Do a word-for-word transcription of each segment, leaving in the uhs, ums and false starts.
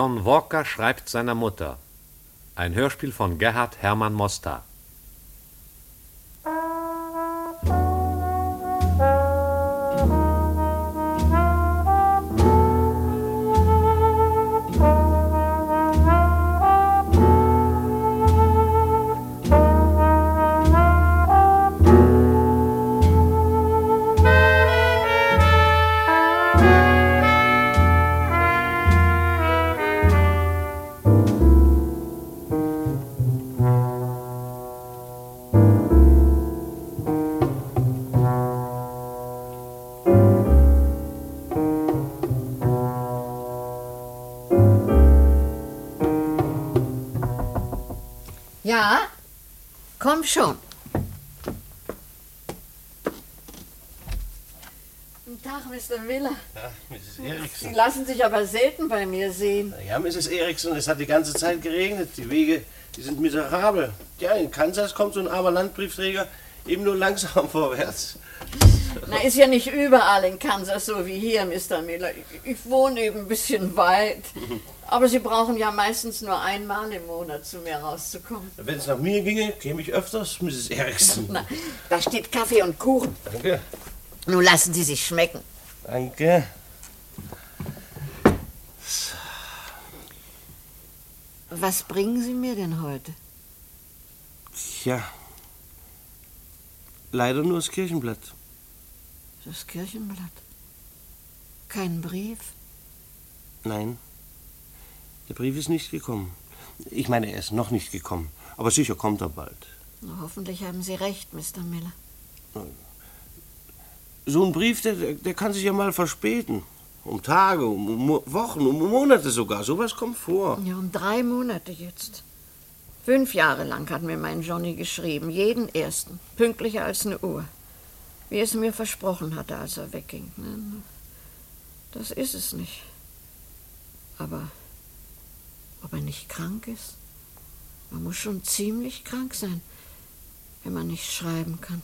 John Walker schreibt seiner Mutter. Ein Hörspiel von Gerhard Hermann Mostar. Ja, komm schon. Guten Tag, Mister Miller. Ja, Misses Eriksen. Sie lassen sich aber selten bei mir sehen. Ja, Misses Eriksen, es hat die ganze Zeit geregnet. Die Wege, die sind miserabel. Ja, in Kansas kommt so ein armer Landbriefträger eben nur langsam vorwärts. Na, ist ja nicht überall in Kansas so wie hier, Mister Miller. Ich, ich wohne eben ein bisschen weit. Aber Sie brauchen ja meistens nur einmal im Monat zu mir rauszukommen. Wenn es nach mir ginge, käme ich öfters, Misses Eriksen. Na, da steht Kaffee und Kuchen. Danke. Nun lassen Sie sich schmecken. Danke. Was bringen Sie mir denn heute? Tja, leider nur das Kirchenblatt. Das Kirchenblatt? Kein Brief? Nein, der Brief ist nicht gekommen. Ich meine, er ist noch nicht gekommen. Aber sicher kommt er bald. Na, hoffentlich haben Sie recht, Mister Miller. So ein Brief, der, der kann sich ja mal verspäten. Um Tage, um Wochen, um Monate sogar. Sowas kommt vor. Ja, um drei Monate jetzt. Fünf Jahre lang hat mir mein Johnny geschrieben. Jeden ersten. Pünktlicher als eine Uhr. Wie es mir versprochen hatte, als er wegging. Das ist es nicht. Aber ob er nicht krank ist? Man muss schon ziemlich krank sein, wenn man nicht schreiben kann.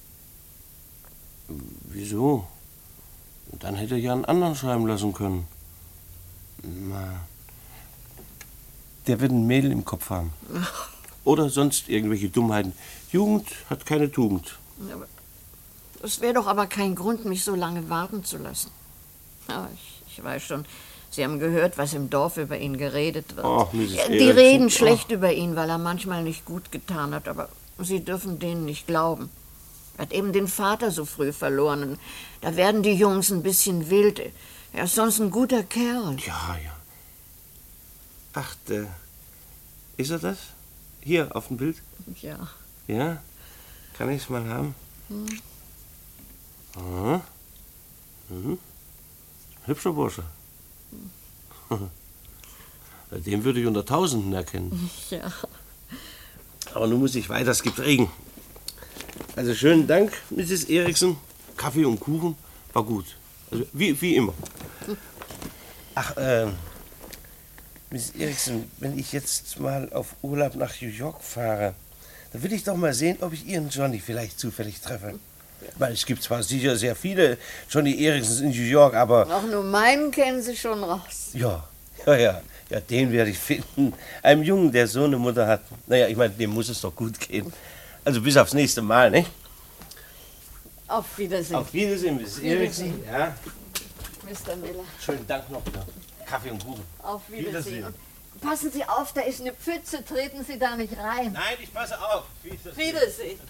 Wieso? Dann hätte er ja einen anderen schreiben lassen können. Na, der wird ein Mädel im Kopf haben. Ach. Oder sonst irgendwelche Dummheiten. Jugend hat keine Tugend. Aber das wäre doch aber kein Grund, mich so lange warten zu lassen. Ja, ich, ich weiß schon, Sie haben gehört, was im Dorf über ihn geredet wird. Oh, Misses Ja, die Eriksen. reden schlecht oh. über ihn, weil er manchmal nicht gut getan hat, aber Sie dürfen denen nicht glauben. Er hat eben den Vater so früh verloren. Und da werden die Jungs ein bisschen wild. Er ist sonst ein guter Kerl. Ja, ja. Ach, der, ist er das? Hier, auf dem Bild? Ja. Ja? Kann ich es mal haben? Hm. Aha. Mhm. Hübscher Bursche. Hm. Den würde ich unter Tausenden erkennen. Ja. Aber nun muss ich weiter, es gibt Regen. Also schönen Dank, Misses Eriksen. Kaffee und Kuchen war gut. Also wie, wie immer. Ach, äh, Misses Eriksen, wenn ich jetzt mal auf Urlaub nach New York fahre, dann will ich doch mal sehen, ob ich Ihren Johnny vielleicht zufällig treffe. Weil es gibt zwar sicher sehr viele Johnny Eriksens in New York, aber... Ach, nur meinen kennen Sie schon raus. Ja, ja, ja. Ja, den werde ich finden. Einem Jungen, der so eine Mutter hat. Naja, ich meine, dem muss es doch gut gehen. Also bis aufs nächste Mal, ne? Auf Wiedersehen. Auf Wiedersehen, Misses Eriksen. Ja. Mister Miller. Schönen Dank noch wieder. Kaffee und Kuchen. Auf Wiedersehen. Wiedersehen. Passen Sie auf, da ist eine Pfütze, treten Sie da nicht rein. Nein, ich passe auf. Wiedersehen. Wiedersehen.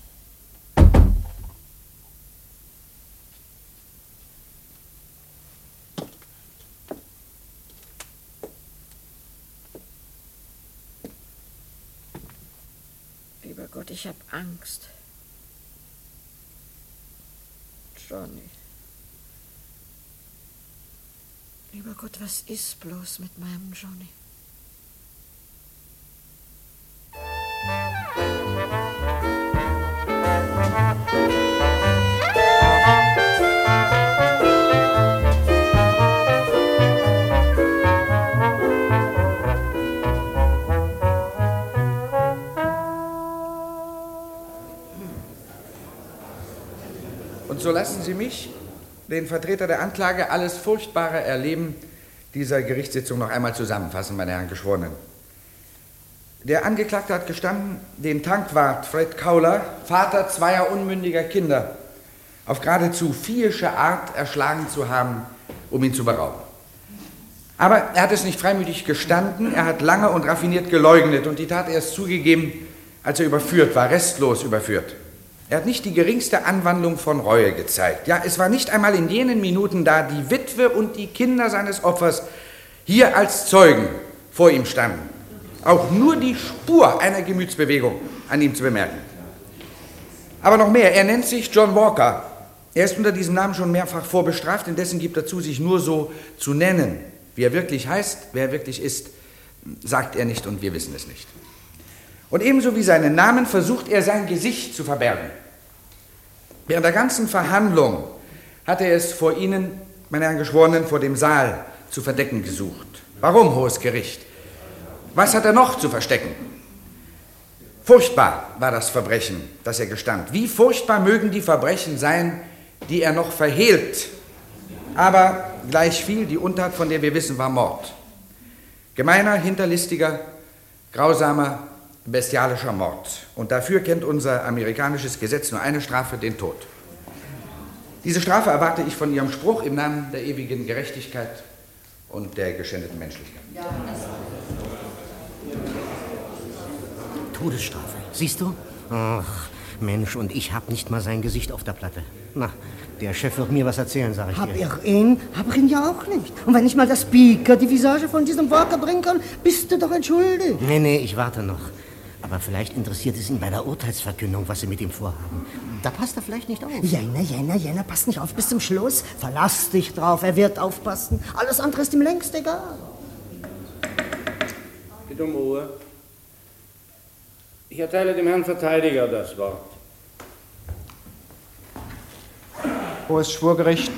Lieber Gott, ich habe Angst. Johnny. Lieber Gott, was ist bloß mit meinem Johnny? Und so lassen Sie mich, den Vertreter der Anklage, alles Furchtbare erleben, dieser Gerichtssitzung noch einmal zusammenfassen, meine Herren Geschworenen. Der Angeklagte hat gestanden, den Tankwart Fred Kauler, Vater zweier unmündiger Kinder, auf geradezu viehische Art erschlagen zu haben, um ihn zu berauben. Aber er hat es nicht freimütig gestanden, er hat lange und raffiniert geleugnet und die Tat erst zugegeben, als er überführt war, restlos überführt. Er hat nicht die geringste Anwandlung von Reue gezeigt. Ja, es war nicht einmal in jenen Minuten, da die Witwe und die Kinder seines Opfers hier als Zeugen vor ihm standen, auch nur die Spur einer Gemütsbewegung an ihm zu bemerken. Aber noch mehr, er nennt sich John Walker. Er ist unter diesem Namen schon mehrfach vorbestraft, indessen gibt er zu, sich nur so zu nennen. Wie er wirklich heißt, wer er wirklich ist, sagt er nicht und wir wissen es nicht. Und ebenso wie seinen Namen versucht er, sein Gesicht zu verbergen. Während der ganzen Verhandlung hat er es vor Ihnen, meine Herren Geschworenen, vor dem Saal zu verdecken gesucht. Warum, Hohes Gericht? Was hat er noch zu verstecken? Furchtbar war das Verbrechen, das er gestand. Wie furchtbar mögen die Verbrechen sein, die er noch verhehlt. Aber gleichviel, die Untat, von der wir wissen, war Mord. Gemeiner, hinterlistiger, grausamer, bestialischer Mord. Und dafür kennt unser amerikanisches Gesetz nur eine Strafe, den Tod. Diese Strafe erwarte ich von Ihrem Spruch im Namen der ewigen Gerechtigkeit und der geschändeten Menschlichkeit. Ja. Todesstrafe, siehst du? Ach, Mensch, und ich hab nicht mal sein Gesicht auf der Platte. Na, der Chef wird mir was erzählen, sag ich hab dir. Hab ich ihn? Hab ich ihn ja auch nicht. Und wenn ich mal das Speaker die Visage von diesem Walker bringen kann, bist du doch entschuldigt. Nee, nee, ich warte noch. Aber vielleicht interessiert es ihn bei der Urteilsverkündung, was sie mit ihm vorhaben. Da passt er vielleicht nicht auf. Jena, Jena, Jena, passt nicht auf bis zum Schluss. Verlass dich drauf, er wird aufpassen. Alles andere ist ihm längst egal. Bitte um Ruhe. Ich erteile dem Herrn Verteidiger das Wort. Hohes Schwurgericht.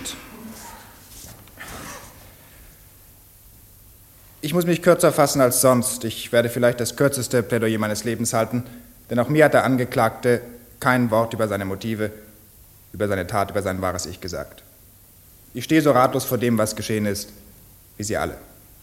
Ich muss mich kürzer fassen als sonst. Ich werde vielleicht das kürzeste Plädoyer meines Lebens halten, denn auch mir hat der Angeklagte kein Wort über seine Motive, über seine Tat, über sein wahres Ich gesagt. Ich stehe so ratlos vor dem, was geschehen ist, wie Sie alle.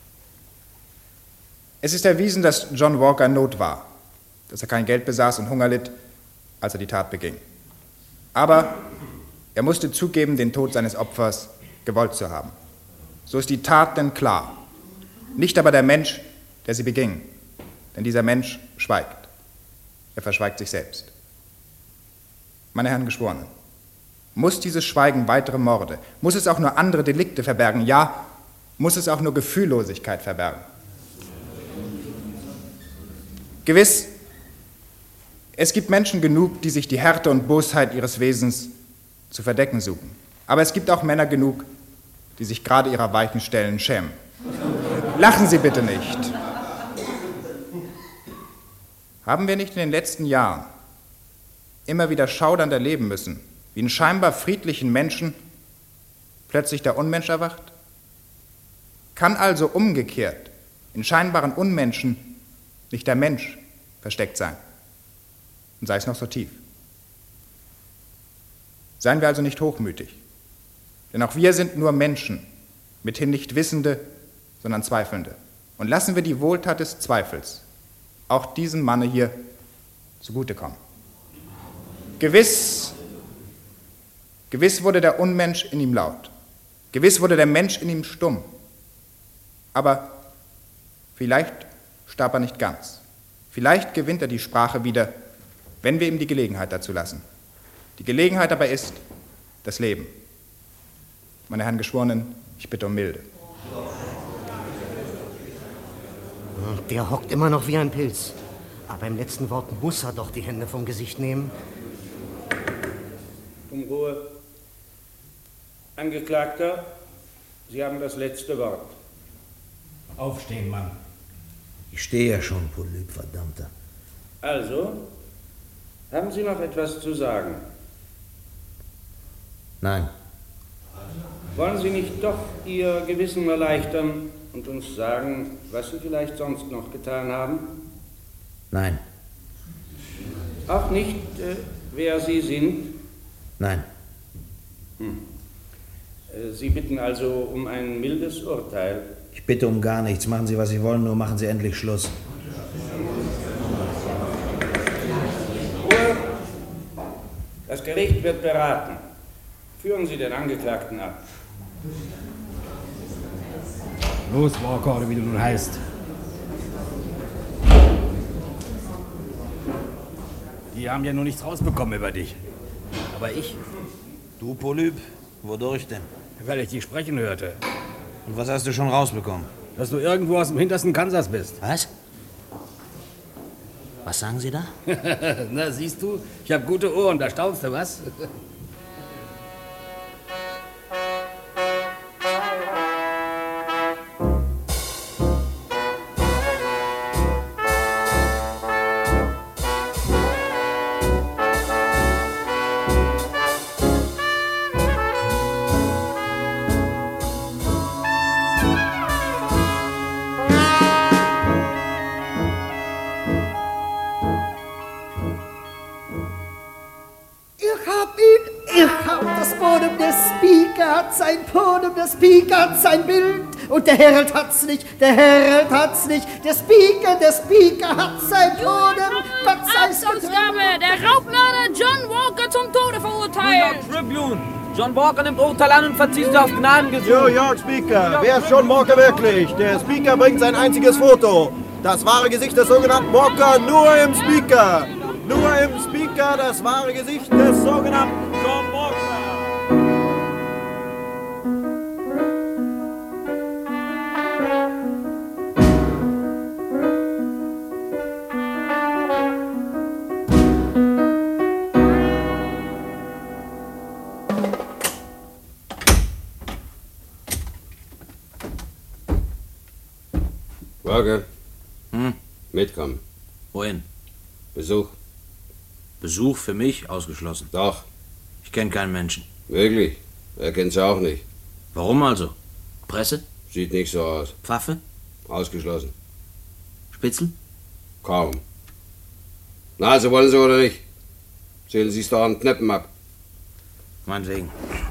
Es ist erwiesen, dass John Walker in Not war, dass er kein Geld besaß und Hunger litt, als er die Tat beging. Aber er musste zugeben, den Tod seines Opfers gewollt zu haben. So ist die Tat denn klar. Nicht aber der Mensch, der sie beging, denn dieser Mensch schweigt. Er verschweigt sich selbst. Meine Herren Geschworenen, muss dieses Schweigen weitere Morde, muss es auch nur andere Delikte verbergen, ja, muss es auch nur Gefühllosigkeit verbergen? Gewiss, es gibt Menschen genug, die sich die Härte und Bosheit ihres Wesens zu verdecken suchen. Aber es gibt auch Männer genug, die sich gerade ihrer weichen Stellen schämen. Lachen Sie bitte nicht. Haben wir nicht in den letzten Jahren immer wieder schaudernd erleben müssen, wie in scheinbar friedlichen Menschen plötzlich der Unmensch erwacht? Kann also umgekehrt in scheinbaren Unmenschen nicht der Mensch versteckt sein? Und sei es noch so tief. Seien wir also nicht hochmütig, denn auch wir sind nur Menschen, mithin nicht Wissende, sondern Zweifelnde. Und lassen wir die Wohltat des Zweifels auch diesem Manne hier zugutekommen. Gewiss, gewiss wurde der Unmensch in ihm laut, gewiss wurde der Mensch in ihm stumm, aber vielleicht starb er nicht ganz. Vielleicht gewinnt er die Sprache wieder, wenn wir ihm die Gelegenheit dazu lassen. Die Gelegenheit dabei ist das Leben. Meine Herren Geschworenen, ich bitte um Milde. Der hockt immer noch wie ein Pilz. Aber im letzten Wort muss er doch die Hände vom Gesicht nehmen. Um Ruhe. Angeklagter, Sie haben das letzte Wort. Aufstehen, Mann. Ich stehe ja schon, Polyp, verdammter. Also, haben Sie noch etwas zu sagen? Nein. Wollen Sie nicht doch Ihr Gewissen erleichtern und uns sagen, was Sie vielleicht sonst noch getan haben? Nein. Auch nicht, äh, wer Sie sind? Nein. Hm. Äh, Sie bitten also um ein mildes Urteil. Ich bitte um gar nichts. Machen Sie, was Sie wollen, nur machen Sie endlich Schluss. Ruhe. Das Gericht wird beraten. Führen Sie den Angeklagten ab. Los, Walker, oder wie du nun heißt. Die haben ja nur nichts rausbekommen über dich. Aber ich, Du, Polyp, wodurch denn? weil ich dich sprechen hörte, Und was hast du schon rausbekommen? dass du irgendwo aus dem hintersten Kansas bist. Was? Was sagen Sie da? Na, siehst du, ich habe gute Ohren, da staunst du, was? Ich hab ihn, ich hab das Podium, der Speaker hat sein Podium, der Speaker hat sein Bild und der Herald hat's nicht, der Herald hat's nicht, der Speaker, der Speaker hat sein Podium, Gott sei's Amtsausgabe, der Raubmörder John Walker zum Tode verurteilt. Tribune. John Walker nimmt Urteil an und verzieht sich auf Gnadengesuch. New York Speaker, wer ist John Walker wirklich? Der Speaker bringt sein einziges Foto. Das wahre Gesicht des sogenannten Walker nur im Speaker. Nur im Speaker das wahre Gesicht des sogenannten John Walker. Walker. Hm? Mitkommen. Wohin? Besuch. Besuch für mich ausgeschlossen. Doch. Ich kenne keinen Menschen. Wirklich? Er kennt sie auch nicht. Warum also? Presse? Sieht nicht so aus. Pfaffe? Ausgeschlossen. Spitzel? Kaum. Na, also wollen Sie oder nicht? Zählen Sie es doch an Kneppen ab. Meinetwegen.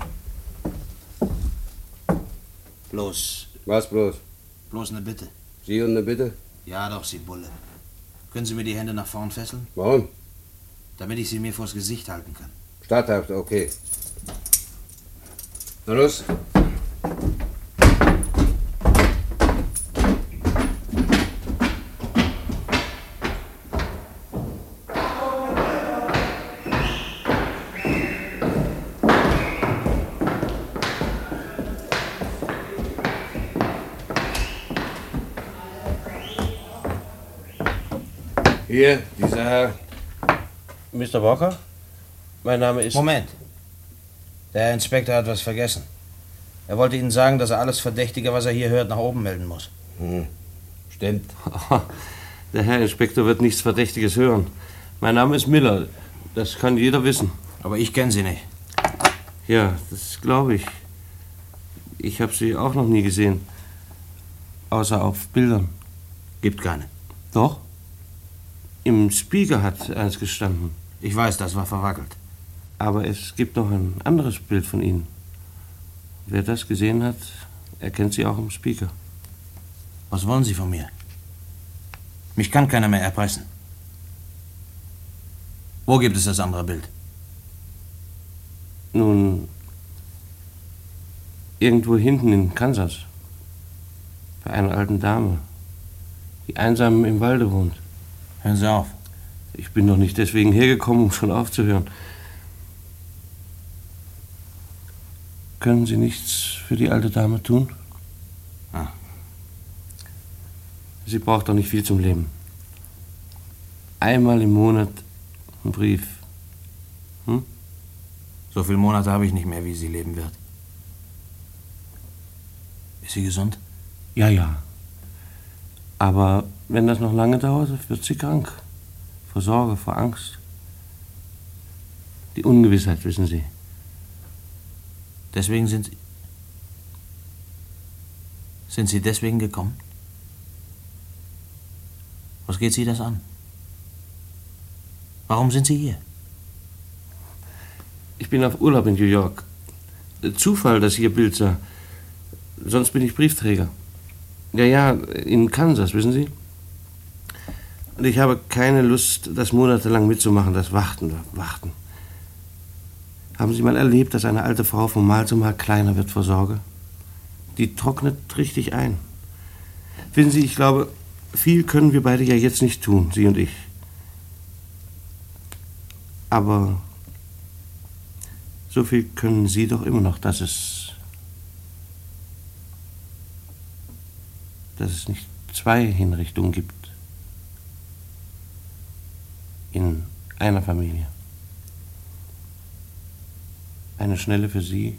Bloß. Was bloß? Bloß eine Bitte. Sie und eine Bitte? Ja doch, Sie Bulle. Können Sie mir die Hände nach vorn fesseln? Warum? Damit ich sie mir vors Gesicht halten kann. Statthaft, okay. Na los. Hier, dieser Herr. Mister Walker? Mein Name ist... Moment. Der Herr Inspektor hat was vergessen. Er wollte Ihnen sagen, dass er alles Verdächtige, was er hier hört, nach oben melden muss. Hm. Stimmt. Der Herr Inspektor wird nichts Verdächtiges hören. Mein Name ist Miller. Das kann jeder wissen. Aber ich kenne Sie nicht. Ja, das glaube ich. Ich habe Sie auch noch nie gesehen. Außer auf Bildern. Gibt keine. Doch? Im Spiegel hat eins gestanden. Ich weiß, das war verwackelt. Aber es gibt noch ein anderes Bild von Ihnen. Wer das gesehen hat, erkennt Sie auch im Spiegel. Was wollen Sie von mir? Mich kann keiner mehr erpressen. Wo gibt es das andere Bild? Nun, irgendwo hinten in Kansas. Bei einer alten Dame, die einsam im Walde wohnt. Hören Sie auf. Ich bin doch nicht deswegen hergekommen, um schon aufzuhören. Können Sie nichts für die alte Dame tun? Ah. Sie braucht doch nicht viel zum Leben. Einmal im Monat ein Brief. Hm? So viele Monate habe ich nicht mehr, wie sie leben wird. Ist sie gesund? Ja, ja. Aber wenn das noch lange dauert, wird sie krank. Vor Sorge, vor Angst. Die Ungewissheit, wissen Sie. Deswegen sind Sie... Sind Sie deswegen gekommen? Was geht Sie das an? Warum sind Sie hier? Ich bin auf Urlaub in New York. Zufall, dass ich Ihr Bild sah. Sonst bin ich Briefträger. Ja, ja, in Kansas, wissen Sie? Und ich habe keine Lust, das monatelang mitzumachen, das Warten, Warten. Haben Sie mal erlebt, dass eine alte Frau von Mal zu Mal kleiner wird vor Sorge? Die trocknet richtig ein. Wissen Sie, ich glaube, viel können wir beide ja jetzt nicht tun, Sie und ich. Aber so viel können Sie doch immer noch, dass es, dass es nicht zwei Hinrichtungen gibt. In einer Familie. Eine schnelle für Sie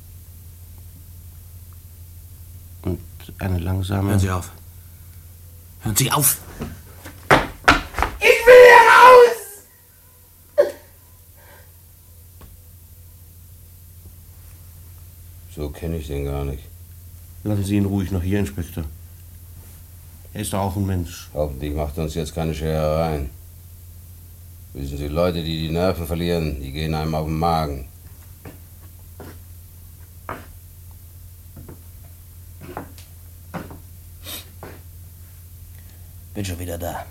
und eine langsame... Hören Sie auf. Hören Sie auf! Ich will hier raus! So kenne ich den gar nicht. Lassen Sie ihn ruhig noch hier, Inspektor. Er ist doch auch ein Mensch. Hoffentlich macht uns jetzt keine Scherereien. Wissen Sie, Leute, die die Nerven verlieren, die gehen einem auf den Magen. Bin schon wieder da.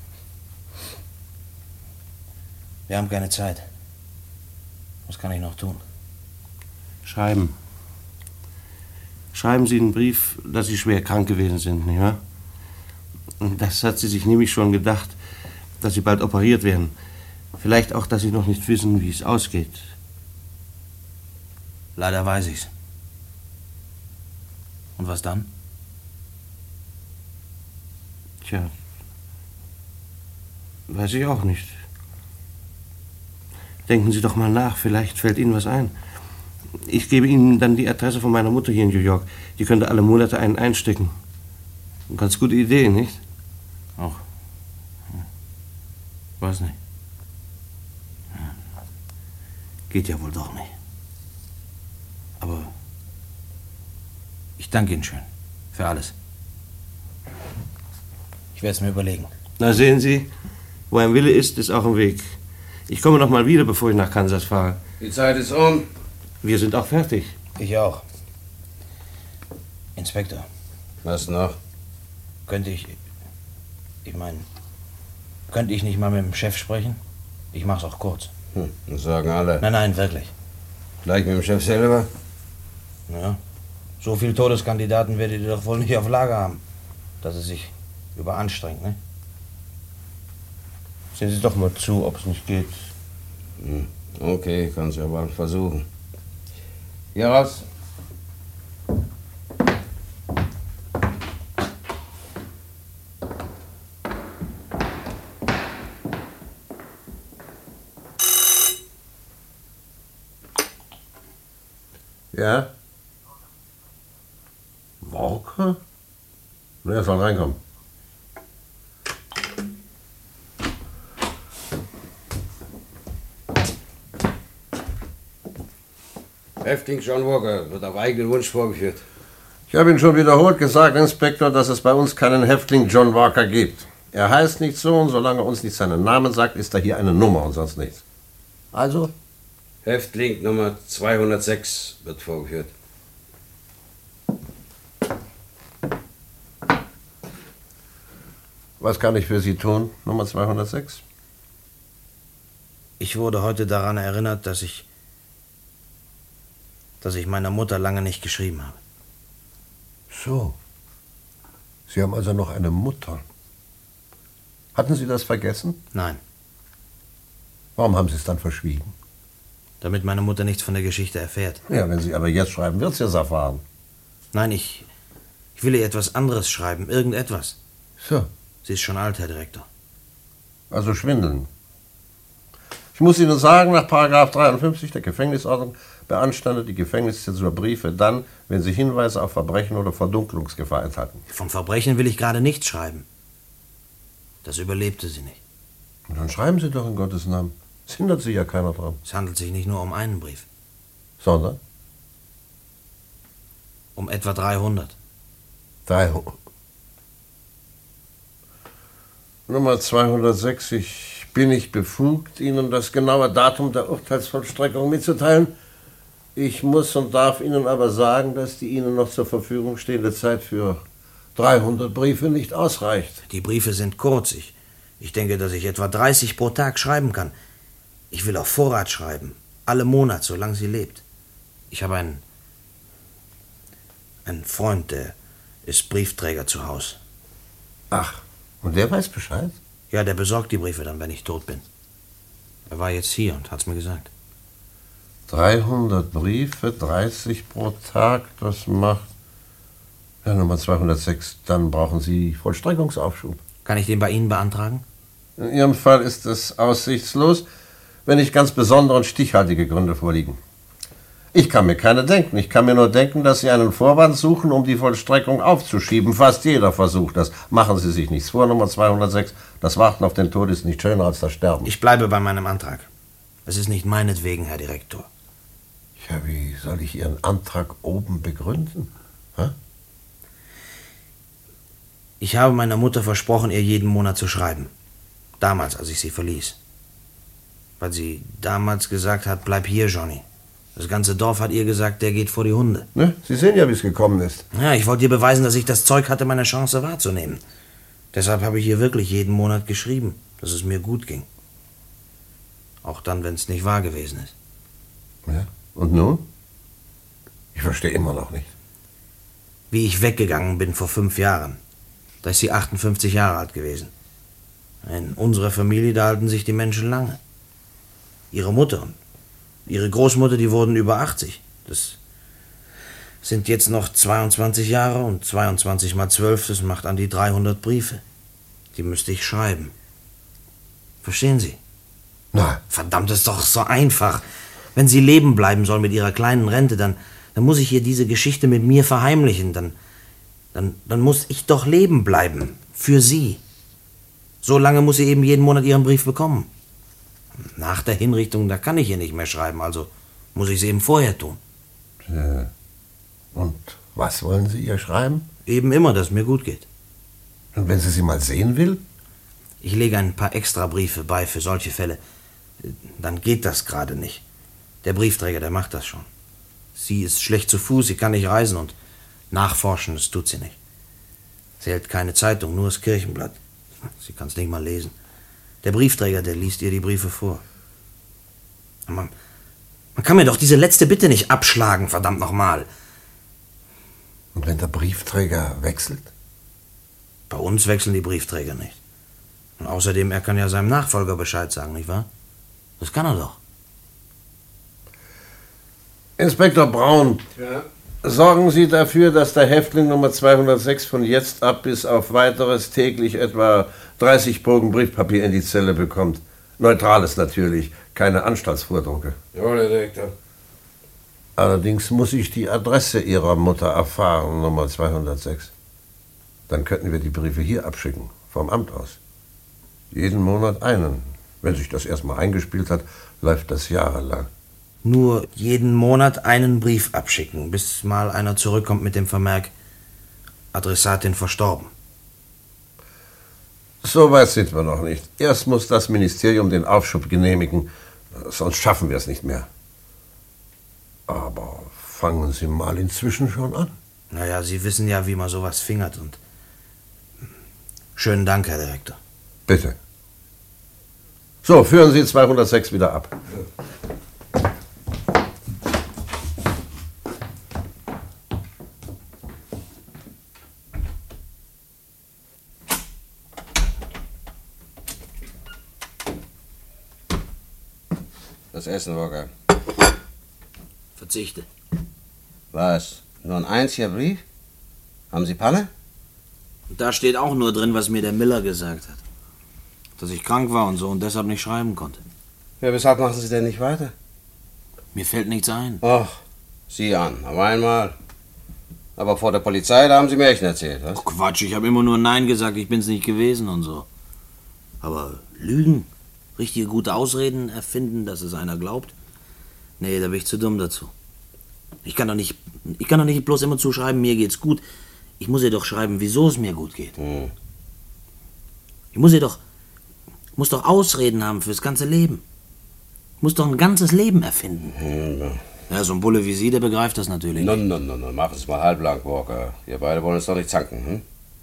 Wir haben keine Zeit. Was kann ich noch tun? Schreiben. Schreiben Sie einen Brief, dass Sie schwer krank gewesen sind, nicht wahr? Und das hat sie sich nämlich schon gedacht, dass Sie bald operiert werden. Vielleicht auch, dass Sie noch nicht wissen, wie es ausgeht. Leider weiß ich's. Und was dann? Tja, weiß ich auch nicht. Denken Sie doch mal nach, vielleicht fällt Ihnen was ein. Ich gebe Ihnen dann die Adresse von meiner Mutter hier in New York. Die könnte alle Monate einen einstecken. Eine ganz gute Idee, nicht? Auch. Weiß nicht. Geht ja wohl doch nicht. Aber ich danke Ihnen schön. Für alles. Ich werde es mir überlegen. Na, sehen Sie, wo ein Wille ist, ist auch ein Weg. Ich komme noch mal wieder, bevor ich nach Kansas fahre. Die Zeit ist um. Wir sind auch fertig. Ich auch. Inspektor. Was noch? Könnte ich... Ich meine... Könnte ich nicht mal mit dem Chef sprechen? Ich mach's auch kurz. Hm, das sagen alle. Nein, nein, wirklich. Gleich mit dem Chef selber? Ja. So viele Todeskandidaten werdet ihr doch wohl nicht auf Lager haben, dass es sich überanstrengt, ne? Sehen Sie doch mal zu, ob es nicht geht. Hm. Okay, kannst ja mal versuchen. Hier raus. Ja? Walker? Na, er soll reinkommen. Häftling John Walker wird auf eigenen Wunsch vorgeführt. Ich habe Ihnen schon wiederholt gesagt, Inspektor, dass es bei uns keinen Häftling John Walker gibt. Er heißt nicht so und solange er uns nicht seinen Namen sagt, ist er hier eine Nummer und sonst nichts. Also? Häftling Nummer zweihundertsechs wird vorgeführt. Was kann ich für Sie tun, Nummer zweihundertsechs? Ich wurde heute daran erinnert, dass ich... dass ich meiner Mutter lange nicht geschrieben habe. So. Sie haben also noch eine Mutter. Hatten Sie das vergessen? Nein. Warum haben Sie es dann verschwiegen? Damit meine Mutter nichts von der Geschichte erfährt. Ja, wenn Sie aber jetzt schreiben, wird sie es erfahren. Nein, ich... ich will ihr etwas anderes schreiben. Irgendetwas. So. Sie ist schon alt, Herr Direktor. Also schwindeln. Ich muss Ihnen sagen, nach Paragraph dreiundfünfzig der Gefängnisordnung beanstandet die Gefängniszensur Briefe dann, wenn sie Hinweise auf Verbrechen oder Verdunkelungsgefahr enthalten. Von Verbrechen will ich gerade nichts schreiben. Das überlebte sie nicht. Und dann schreiben Sie doch in Gottes Namen. Es hindert sich ja keiner dran. Es handelt sich nicht nur um einen Brief. Sondern? Um etwa dreihundert. dreihundert. Nummer zweihundertsechs. Ich bin nicht befugt, Ihnen das genaue Datum der Urteilsvollstreckung mitzuteilen. Ich muss und darf Ihnen aber sagen, dass die Ihnen noch zur Verfügung stehende Zeit für dreihundert Briefe nicht ausreicht. Die Briefe sind kurz. Ich, ich denke, dass ich etwa dreißig pro Tag schreiben kann. Ich will auf Vorrat schreiben. Alle Monate, solange sie lebt. Ich habe einen, einen Freund, der ist Briefträger zu Hause. Ach, und der weiß Bescheid? Ja, der besorgt die Briefe dann, wenn ich tot bin. Er war jetzt hier und hat's mir gesagt. dreihundert Briefe, dreißig pro Tag, das macht... Ja, Nummer zweihundertsechs, dann brauchen Sie Vollstreckungsaufschub. Kann ich den bei Ihnen beantragen? In Ihrem Fall ist es aussichtslos, wenn nicht ganz besondere und stichhaltige Gründe vorliegen. Ich kann mir keine denken. Ich kann mir nur denken, dass Sie einen Vorwand suchen, um die Vollstreckung aufzuschieben. Fast jeder versucht das. Machen Sie sich nichts vor, Nummer zweihundertsechs. Das Warten auf den Tod ist nicht schöner als das Sterben. Ich bleibe bei meinem Antrag. Es ist nicht meinetwegen, Herr Direktor. Ja, wie soll ich Ihren Antrag oben begründen? Hä? Ich habe meiner Mutter versprochen, ihr jeden Monat zu schreiben. Damals, als ich sie verließ. Weil sie damals gesagt hat, bleib hier, Johnny. Das ganze Dorf hat ihr gesagt, der geht vor die Hunde. Ne? Sie sehen ja, wie es gekommen ist. Ja, ich wollte ihr beweisen, dass ich das Zeug hatte, meine Chance wahrzunehmen. Deshalb habe ich ihr wirklich jeden Monat geschrieben, dass es mir gut ging. Auch dann, wenn es nicht wahr gewesen ist. Ja, und nun? Ich verstehe immer noch nicht. Wie ich weggegangen bin vor fünf Jahren. Da ist sie achtundfünfzig Jahre alt gewesen. In unserer Familie, da halten sich die Menschen lange. Ihre Mutter und ihre Großmutter, die wurden über achtzig. Das sind jetzt noch zweiundzwanzig Jahre und zweiundzwanzig mal zwölf, das macht an die dreihundert Briefe. Die müsste ich schreiben. Verstehen Sie? Nein. Verdammt, das ist doch so einfach. Wenn sie leben bleiben soll mit ihrer kleinen Rente, dann, dann muss ich ihr diese Geschichte mit mir verheimlichen. Dann, dann, dann muss ich doch leben bleiben. Für sie. So lange muss sie eben jeden Monat ihren Brief bekommen. Nach der Hinrichtung, da kann ich ihr nicht mehr schreiben, also muss ich es eben vorher tun. Ja. Und was wollen Sie ihr schreiben? Eben immer, dass es mir gut geht. Und wenn sie sie mal sehen will? Ich lege ein paar extra Briefe bei für solche Fälle. Dann geht das gerade nicht. Der Briefträger, der macht das schon. Sie ist schlecht zu Fuß, sie kann nicht reisen und nachforschen, das tut sie nicht. Sie hält keine Zeitung, nur das Kirchenblatt. Sie kann es nicht mal lesen. Der Briefträger, der liest ihr die Briefe vor. Man, man kann mir doch diese letzte Bitte nicht abschlagen, verdammt nochmal. Und wenn der Briefträger wechselt? Bei uns wechseln die Briefträger nicht. Und außerdem, er kann ja seinem Nachfolger Bescheid sagen, nicht wahr? Das kann er doch. Inspektor Braun, ja? Sorgen Sie dafür, dass der Häftling Nummer zweihundertsechs von jetzt ab bis auf weiteres täglich etwa dreißig Bogen Briefpapier in die Zelle bekommt. Neutrales natürlich, keine Anstaltsvordrucke. Jawohl, Herr Direktor. Allerdings muss ich die Adresse Ihrer Mutter erfahren, Nummer zweihundertsechs. Dann könnten wir die Briefe hier abschicken, vom Amt aus. Jeden Monat einen. Wenn sich das erstmal eingespielt hat, läuft das jahrelang. Nur jeden Monat einen Brief abschicken, bis mal einer zurückkommt mit dem Vermerk Adressatin verstorben. So weit sind wir noch nicht. Erst muss das Ministerium den Aufschub genehmigen, sonst schaffen wir es nicht mehr. Aber fangen Sie mal inzwischen schon an. Naja, Sie wissen ja, wie man sowas fingert und... Schönen Dank, Herr Direktor. Bitte. So, führen Sie zweihundertsechs wieder ab. Das Essen, Walker. Verzichte. Was? Nur ein einziger Brief? Haben Sie Panne? Und da steht auch nur drin, was mir der Miller gesagt hat. Dass ich krank war und so und deshalb nicht schreiben konnte. Ja, weshalb machen Sie denn nicht weiter? Mir fällt nichts ein. Ach, sieh an, aber einmal. Aber vor der Polizei, da haben Sie Märchen erzählt, was? Oh, Quatsch, ich habe immer nur Nein gesagt, ich bin's nicht gewesen und so. Aber Lügen? Richtige gute Ausreden erfinden, dass es einer glaubt? Nee, da bin ich zu dumm dazu. Ich kann doch nicht, ich kann doch nicht bloß immer zuschreiben, mir geht's gut. Ich muss ihr doch schreiben, wieso es mir gut geht. Hm. Ich muss ihr doch, muss doch Ausreden haben fürs ganze Leben. Ich muss doch ein ganzes Leben erfinden. Hm, ja. Ja, so ein Bulle wie Sie, der begreift das natürlich no, nicht. No, no, no, machen Sie es mal halblang, Walker. Wir beide wollen uns doch nicht zanken, hm?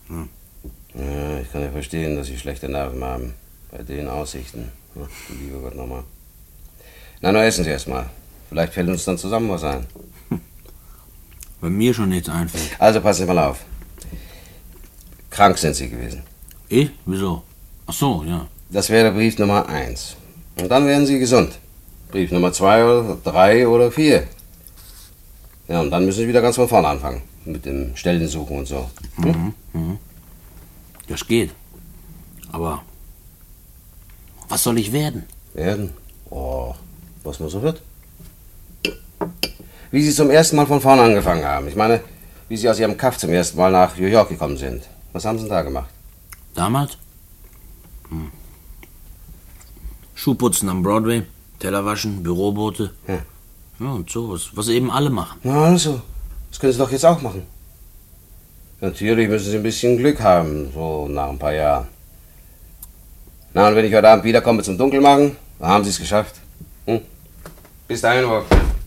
Hm. Ja, ich kann ja verstehen, dass Sie schlechte Nerven haben. Bei den Aussichten. Ach, du lieber Gott nochmal. Na, nur essen Sie erst mal. Vielleicht fällt uns dann zusammen was ein. Wenn mir schon nichts einfällt. Also passen Sie mal auf. Krank sind Sie gewesen. Ich? Wieso? Ach so, ja. Das wäre Brief Nummer eins. Und dann werden Sie gesund. Brief Nummer zwei oder drei oder vier. Ja, und dann müssen Sie wieder ganz von vorne anfangen. Mit dem Stellen suchen und so. Hm? Mhm, mhm. Das geht. Aber was soll ich werden? Werden? Oh, was man so wird. Wie Sie zum ersten Mal von vorne angefangen haben. Ich meine, wie Sie aus Ihrem Kaff zum ersten Mal nach New York gekommen sind. Was haben Sie da gemacht? Damals? Hm. Schuhputzen am Broadway, Teller waschen, Büroboote. Ja. Ja, und sowas, was eben alle machen. Na also, das können Sie doch jetzt auch machen. Natürlich müssen Sie ein bisschen Glück haben, so nach ein paar Jahren. Na, und wenn ich heute Abend wiederkomme zum Dunkelmachen, dann haben Sie es geschafft. Hm? Bis dahin, Rock.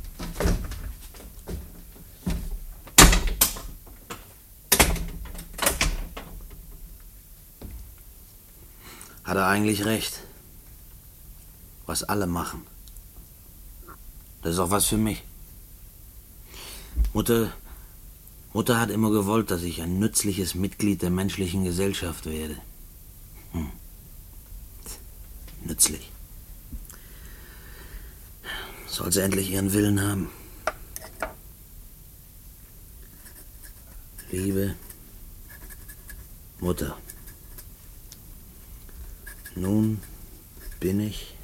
Hat er eigentlich recht. Was alle machen. Das ist auch was für mich. Mutter, Mutter hat immer gewollt, dass ich ein nützliches Mitglied der menschlichen Gesellschaft werde. Hm. Nützlich. Soll sie endlich ihren Willen haben. Liebe Mutter. Nun bin ich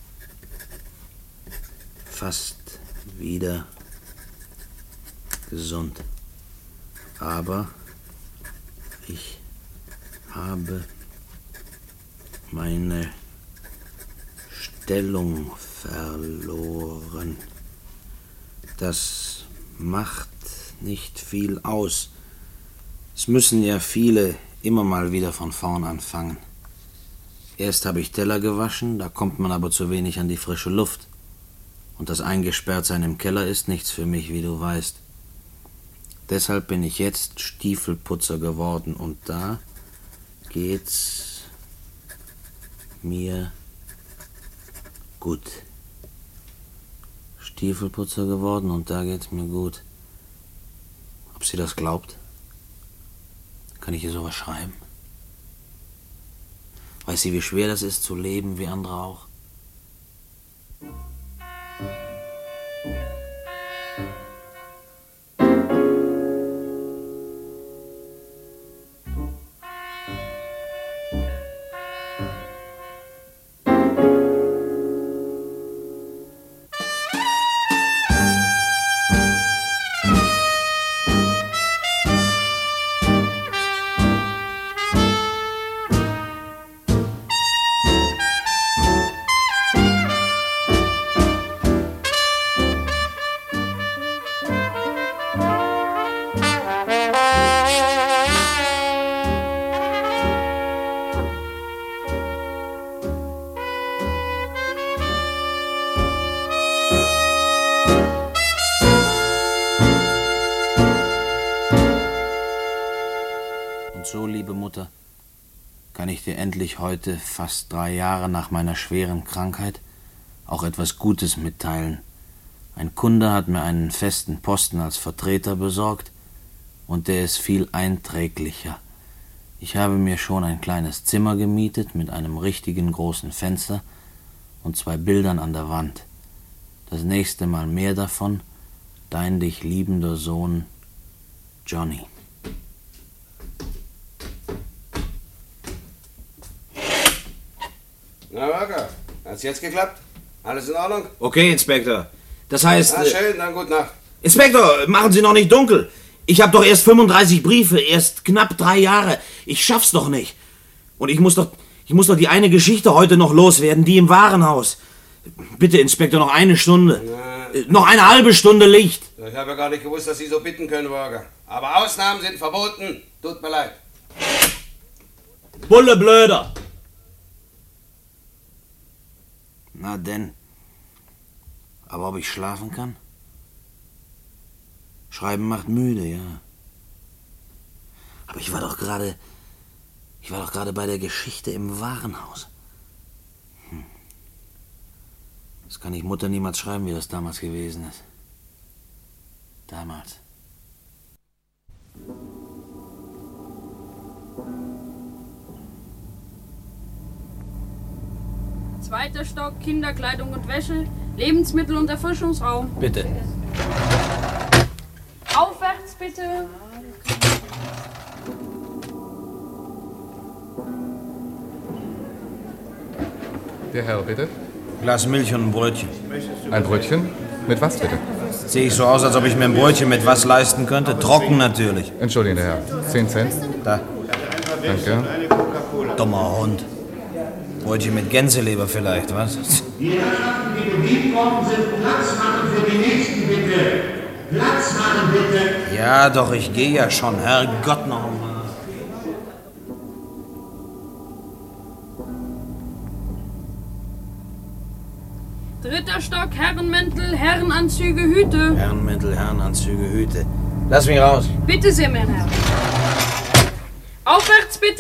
fast wieder gesund. Aber ich habe meine Stellung verloren. Das macht nicht viel aus. Es müssen ja viele immer mal wieder von vorn anfangen. Erst habe ich Teller gewaschen, da kommt man aber zu wenig an die frische Luft. Und das Eingesperrtsein im Keller ist nichts für mich, wie du weißt. Deshalb bin ich jetzt Stiefelputzer geworden und da geht's mir gut. Stiefelputzer geworden und da geht's mir gut. Ob sie das glaubt? Kann ich ihr sowas schreiben? Weiß sie, wie schwer das ist, zu leben wie andere auch? So, liebe Mutter, kann ich dir endlich heute, fast drei Jahre nach meiner schweren Krankheit, auch etwas Gutes mitteilen. Ein Kunde hat mir einen festen Posten als Vertreter besorgt und der ist viel einträglicher. Ich habe mir schon ein kleines Zimmer gemietet mit einem richtigen großen Fenster und zwei Bildern an der Wand. Das nächste Mal mehr davon, dein dich liebender Sohn Johnny. Na, Walker, hat's jetzt geklappt? Alles in Ordnung? Okay, Inspektor. Das heißt... Na schön, dann gut Nacht. Inspektor, machen Sie noch nicht dunkel. Ich habe doch erst fünfunddreißig Briefe, erst knapp drei Jahre. Ich schaff's doch nicht. Und ich muss doch, ich muss doch die eine Geschichte heute noch loswerden, die im Warenhaus. Bitte, Inspektor, noch eine Stunde. Na, noch eine halbe Stunde Licht. Ich habe ja gar nicht gewusst, dass Sie so bitten können, Walker. Aber Ausnahmen sind verboten. Tut mir leid. Bulle Blöder. Na denn. Aber ob ich schlafen kann? Schreiben macht müde, ja. Aber ich war doch gerade... Ich war doch gerade bei der Geschichte im Warenhaus. Hm. Das kann ich Mutter niemals schreiben, wie das damals gewesen ist. Damals. Zweiter Stock, Kinderkleidung und Wäsche, Lebensmittel- und Erfrischungsraum. Bitte. Aufwärts, bitte. Der Herr, bitte. Glas Milch und ein Brötchen. Ein Brötchen? Mit was, bitte? Sehe ich so aus, als ob ich mir ein Brötchen mit was leisten könnte? Trocken natürlich. Entschuldigen, der Herr. Zehn Cent? Da. Danke. Dummer Hund. Brötchen mit Gänseleber vielleicht, was? Die Herrschaften, die bedient worden sind, Platz machen für die Nächsten, bitte. Platz machen, bitte. Ja, doch, ich gehe ja schon. Herrgott noch einmal. Dritter Stock, Herrenmäntel, Herrenanzüge, Hüte. Herrenmäntel, Herrenanzüge, Hüte. Lass mich raus. Bitte sehr, mein Herr. Aufwärts, bitte.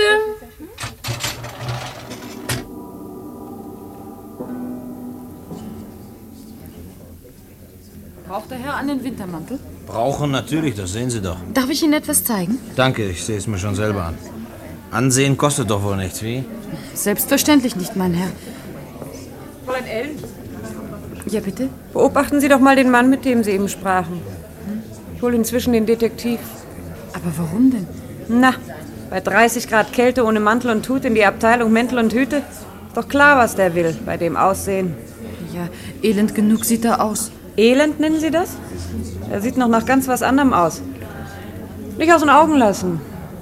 Braucht der Herr einen Wintermantel? Brauchen natürlich, das sehen Sie doch. Darf ich Ihnen etwas zeigen? Danke, ich sehe es mir schon selber an. Ansehen kostet doch wohl nichts, wie? Selbstverständlich nicht, mein Herr. Fräulein L., Ja, bitte? beobachten Sie doch mal den Mann, mit dem Sie eben sprachen. Ich hole inzwischen den Detektiv. Aber warum denn? Na, bei dreißig Grad Kälte ohne Mantel und Hut in die Abteilung Mäntel und Hüte. Ist doch klar, was der will, bei dem Aussehen. Ja, elend genug sieht er aus. Elend nennen Sie das? Er sieht noch nach ganz was anderem aus. Nicht aus den Augen lassen.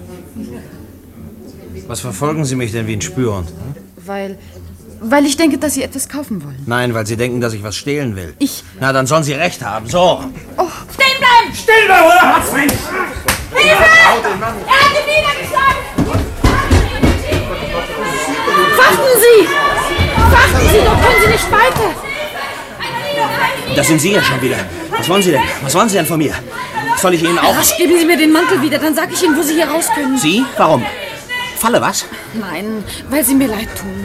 Was verfolgen Sie mich denn wie ein Spürhund? Weil... Weil ich denke, dass Sie etwas kaufen wollen. Nein, weil Sie denken, dass ich was stehlen will. Ich... Na, dann sollen Sie recht haben. So. Oh, Stehen bleiben! Still bleiben, oder? Was, Mensch? Hilfe! Er hat ihn niedergeschlagen! Warten Sie! Warten Sie, doch können Sie nicht weiter! Das sind Sie ja schon wieder. Was wollen Sie denn? Was wollen Sie denn von mir? Soll ich Ihnen auch... Rasch, geben Sie mir den Mantel wieder, dann sage ich Ihnen, wo Sie hier raus können. Sie? Warum? Falle was? Nein, weil Sie mir leid tun.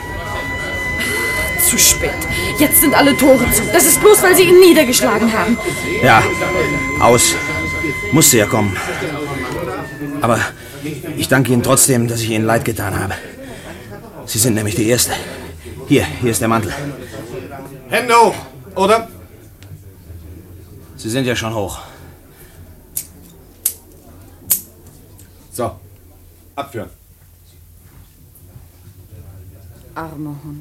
Zu spät. Jetzt sind alle Tore zu. Das ist bloß, weil Sie ihn niedergeschlagen haben. Ja, aus. Musste ja kommen. Aber ich danke Ihnen trotzdem, dass ich Ihnen leid getan habe. Sie sind nämlich die Erste. Hier, hier ist der Mantel. Hände hoch, oder? Sie sind ja schon hoch. So, abführen. Armer Hund.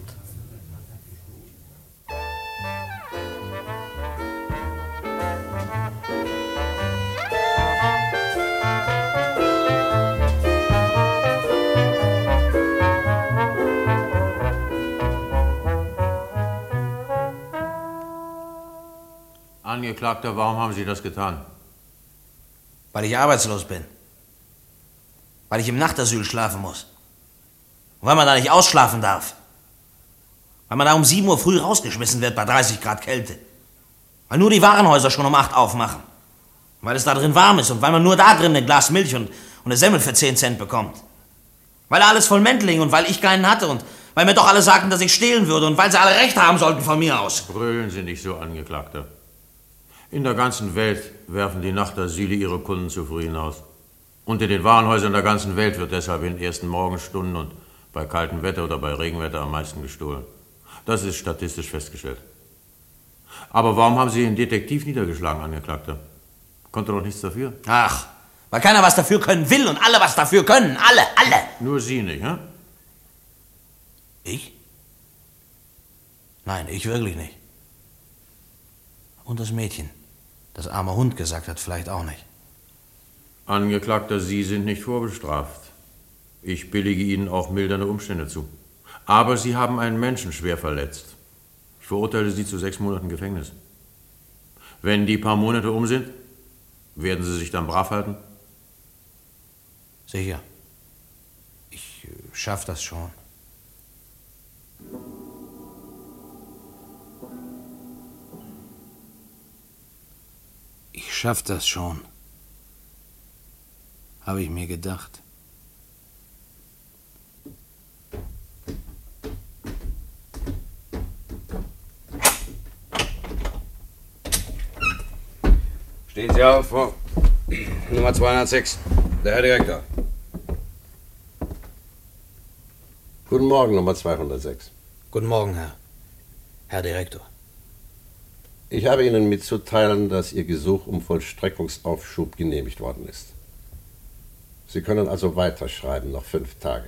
Angeklagter, warum haben Sie das getan? Weil ich arbeitslos bin. Weil ich im Nachtasyl schlafen muss. Und weil man da nicht ausschlafen darf. Weil man da um sieben Uhr früh rausgeschmissen wird bei dreißig Grad Kälte. Weil nur die Warenhäuser schon um acht aufmachen. Weil es da drin warm ist und weil man nur da drin ein Glas Milch und, und eine Semmel für zehn Cent bekommt. Weil da alles voll Mäntel und weil ich keinen hatte und weil mir doch alle sagten, dass ich stehlen würde und weil sie alle recht haben sollten von mir aus. Brüllen Sie nicht so, Angeklagter. In der ganzen Welt werfen die Nachtasyle ihre Kunden zu früh hinaus. Und in den Warenhäusern der ganzen Welt wird deshalb in den ersten Morgenstunden und bei kaltem Wetter oder bei Regenwetter am meisten gestohlen. Das ist statistisch festgestellt. Aber warum haben Sie den Detektiv niedergeschlagen, Angeklagter? Konnte doch nichts dafür. Ach, weil keiner was dafür können will und alle was dafür können. Alle, alle. Nur Sie nicht, hm? Ich? Nein, ich wirklich nicht. Und das Mädchen, das arme Hund gesagt hat, vielleicht auch nicht. Angeklagter, Sie sind nicht vorbestraft. Ich billige Ihnen auch mildernde Umstände zu. Aber Sie haben einen Menschen schwer verletzt. Ich verurteile Sie zu sechs Monaten Gefängnis. Wenn die paar Monate um sind, werden Sie sich dann brav halten? Sicher. Ich äh, schaff das schon. Ich schaff das schon. Habe ich mir gedacht. Stehen Sie auf, Frau Nummer zweihundertsechs, der Herr Direktor. Guten Morgen, Nummer zweihundertsechs. Guten Morgen, Herr. Herr Direktor. Ich habe Ihnen mitzuteilen, dass Ihr Gesuch um Vollstreckungsaufschub genehmigt worden ist. Sie können also weiterschreiben, noch fünf Tage.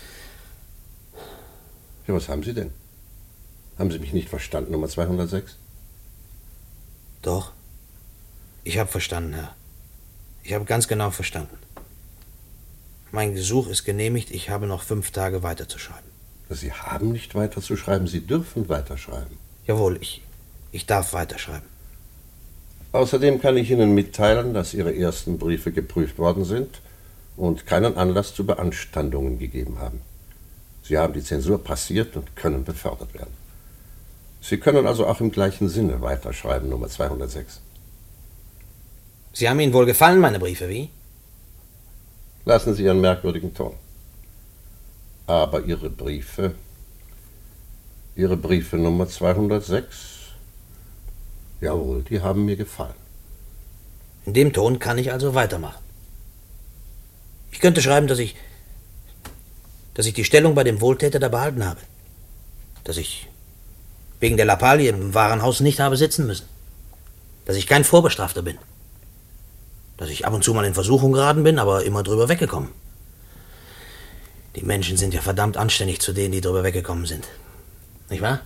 Ja, was haben Sie denn? Haben Sie mich nicht verstanden, Nummer zweihundertsechs? Doch. Ich habe verstanden, Herr. Ich habe ganz genau verstanden. Mein Gesuch ist genehmigt, ich habe noch fünf Tage weiterzuschreiben. Sie haben nicht weiterzuschreiben, Sie dürfen weiterschreiben. Jawohl, ich, ich darf weiterschreiben. Außerdem kann ich Ihnen mitteilen, dass Ihre ersten Briefe geprüft worden sind und keinen Anlass zu Beanstandungen gegeben haben. Sie haben die Zensur passiert und können befördert werden. Sie können also auch im gleichen Sinne weiterschreiben, Nummer zweihundertsechs. Sie haben Ihnen wohl gefallen, meine Briefe, wie? Lassen Sie Ihren merkwürdigen Ton. Aber Ihre Briefe, Ihre Briefe Nummer zweihundertsechs, jawohl, die haben mir gefallen. In dem Ton kann ich also weitermachen. Ich könnte schreiben, dass ich, dass ich die Stellung bei dem Wohltäter da behalten habe. Dass ich wegen der Lappalie im Warenhaus nicht habe sitzen müssen. Dass ich kein Vorbestrafter bin. Dass ich ab und zu mal in Versuchung geraten bin, aber immer drüber weggekommen. Die Menschen sind ja verdammt anständig zu denen, die drüber weggekommen sind. Nicht wahr?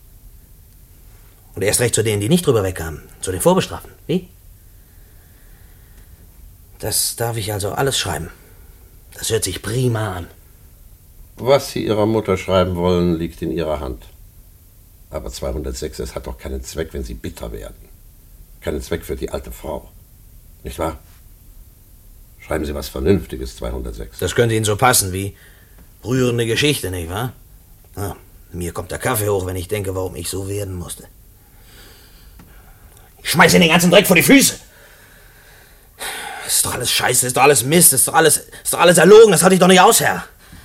Und erst recht zu denen, die nicht drüber wegkamen. Zu den Vorbestraften. Wie? Das darf ich also alles schreiben. Das hört sich prima an. Was Sie Ihrer Mutter schreiben wollen, liegt in Ihrer Hand. Aber zweihundertsechs, es hat doch keinen Zweck, wenn Sie bitter werden. Keinen Zweck für die alte Frau. Nicht wahr? Schreiben Sie was Vernünftiges, zweihundertsechs. Das könnte Ihnen so passen wie rührende Geschichte, nicht wahr? Ah, mir kommt der Kaffee hoch, wenn ich denke, warum ich so werden musste. Ich schmeiß Ihnen den ganzen Dreck vor die Füße. Das ist doch alles Scheiße, das ist doch alles Mist, das ist doch alles, das ist doch alles erlogen, das halte ich doch nicht aus, Herr.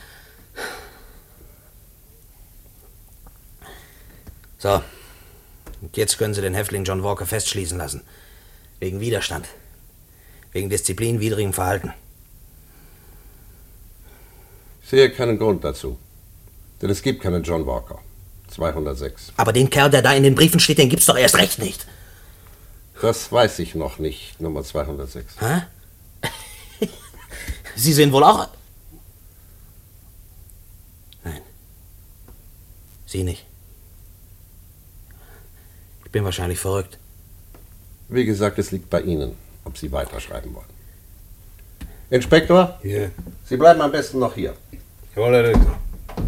So, und jetzt können Sie den Häftling John Walker festschließen lassen. Wegen Widerstand. Wegen disziplinwidrigem Verhalten. Ich sehe keinen Grund dazu. Denn es gibt keinen John Walker. zweihundertsechs. Aber den Kerl, der da in den Briefen steht, den gibt's doch erst recht nicht. Das weiß ich noch nicht, Nummer zweihundertsechs. Hä? Sie sind wohl auch... Nein. Sie nicht. Ich bin wahrscheinlich verrückt. Wie gesagt, es liegt bei Ihnen, ob Sie weiterschreiben wollen. Inspektor? Hier. Sie bleiben am besten noch hier. Jawohl, Herr Direktor.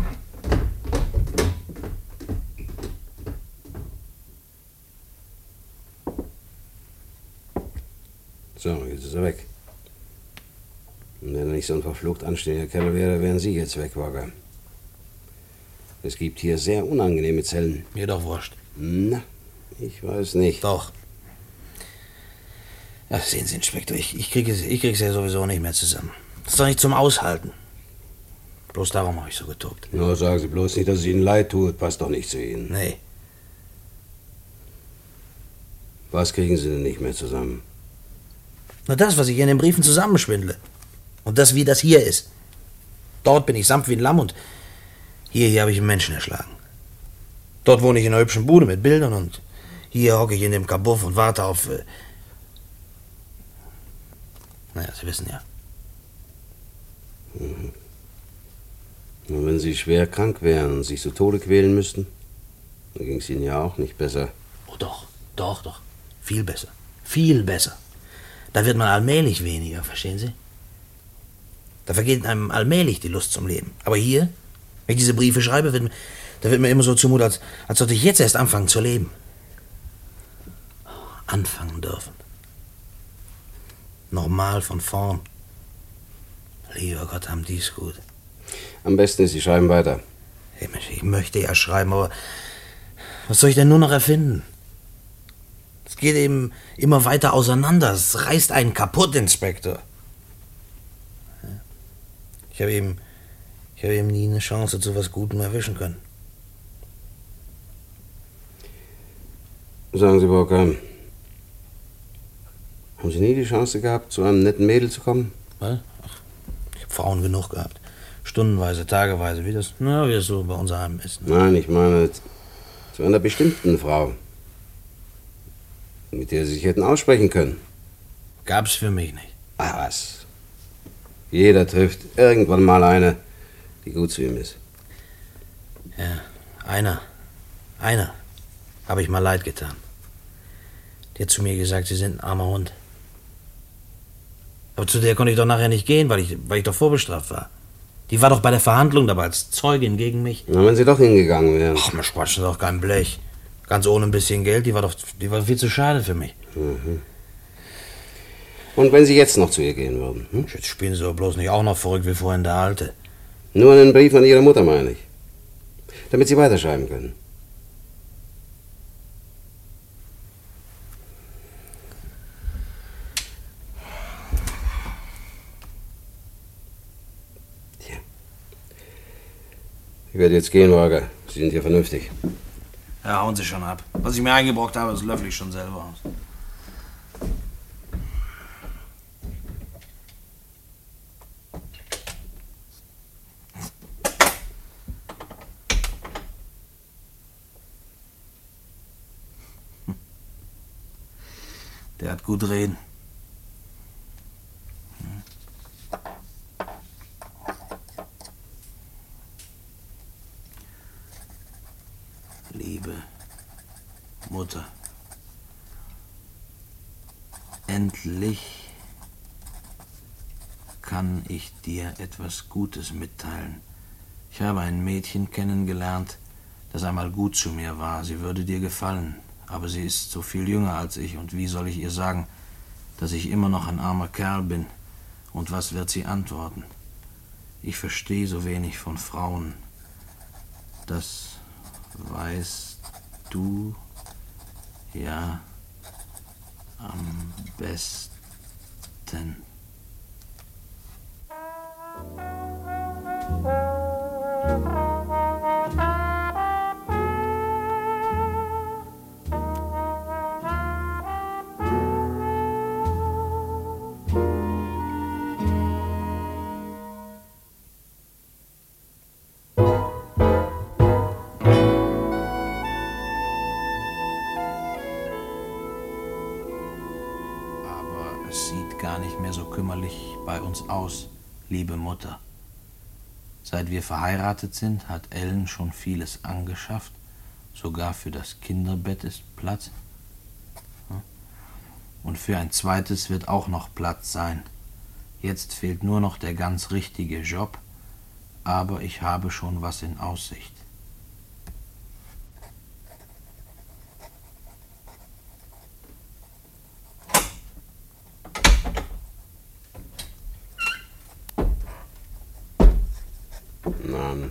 So, jetzt ist er weg. Und wenn er nicht so ein verflucht anständiger Kerl wäre, wären Sie jetzt weg, Walker. Es gibt hier sehr unangenehme Zellen. Mir doch wurscht. Na, ich weiß nicht. Doch. Ach, sehen Sie, Inspektor, ich, ich kriege es ich krieg's ja sowieso nicht mehr zusammen. Das ist doch nicht zum Aushalten. Bloß darum habe ich so getobt. Nur sagen Sie bloß nicht, dass es Ihnen leid tut. Passt doch nicht zu Ihnen. Nee. Was kriegen Sie denn nicht mehr zusammen? Nur das, was ich hier in den Briefen zusammenschwindle. Und das, wie das hier ist. Dort bin ich sanft wie ein Lamm und hier, hier habe ich einen Menschen erschlagen. Dort wohne ich in einer hübschen Bude mit Bildern und hier hocke ich in dem Kabuff und warte auf... Äh naja, Sie wissen ja. Mhm. Und wenn Sie schwer krank wären und sich zu Tode quälen müssten, dann ging es Ihnen ja auch nicht besser. Oh doch, doch, doch. Viel besser. Viel besser. Da wird man allmählich weniger, verstehen Sie? Da vergeht einem allmählich die Lust zum Leben. Aber hier, wenn ich diese Briefe schreibe, wird, da wird mir immer so zumut, als, als sollte ich jetzt erst anfangen zu leben. Anfangen dürfen. Normal von vorn. Lieber Gott, haben die's gut. Am besten ist, Sie schreiben weiter. Hey Mensch, ich möchte ja schreiben, aber was soll ich denn nur noch erfinden? Es geht eben immer weiter auseinander. Es reißt einen kaputt, Inspektor. Ich habe eben, ich habe eben nie eine Chance zu was Gutem erwischen können. Sagen Sie, Walker, haben Sie nie die Chance gehabt, zu einem netten Mädel zu kommen? Was? Ach, ich habe Frauen genug gehabt. Stundenweise, tageweise, wie das, na, wie das so bei uns heim ist. Ne? Nein, ich meine zu einer bestimmten Frau, mit der Sie sich hätten aussprechen können. Gab's für mich nicht. Ach was. Jeder trifft irgendwann mal eine, die gut zu ihm ist. Ja, einer. Einer. Habe ich mal leid getan. Die hat zu mir gesagt, Sie sind ein armer Hund. Aber zu der konnte ich doch nachher nicht gehen, weil ich, weil ich doch vorbestraft war. Die war doch bei der Verhandlung dabei als Zeugin gegen mich. Na, wenn Sie doch hingegangen wären. Ach, mir quatschen doch kein Blech. Ganz ohne ein bisschen Geld, die war doch die war viel zu schade für mich. Mhm. Und wenn Sie jetzt noch zu ihr gehen würden? Hm? Jetzt spielen Sie doch bloß nicht auch noch verrückt wie vorhin der Alte. Nur einen Brief an Ihre Mutter, meine ich. Damit Sie weiterschreiben können. Tja. Ich werde jetzt gehen, Walker. Sie sind hier vernünftig. Ja, hauen Sie schon ab. Was ich mir eingebrockt habe, das löffel ich schon selber aus. Der hat gut reden. Liebe Mutter, endlich kann ich dir etwas Gutes mitteilen. Ich habe ein Mädchen kennengelernt, das einmal gut zu mir war. Sie würde dir gefallen, aber sie ist so viel jünger als ich. Und wie soll ich ihr sagen, dass ich immer noch ein armer Kerl bin? Und was wird sie antworten? Ich verstehe so wenig von Frauen. Das weißt du ja am besten. Bei uns aus, liebe Mutter. Seit wir verheiratet sind, hat Ellen schon vieles angeschafft. Sogar für das Kinderbett ist Platz. Und für ein zweites wird auch noch Platz sein. Jetzt fehlt nur noch der ganz richtige Job, aber ich habe schon was in Aussicht. Abend.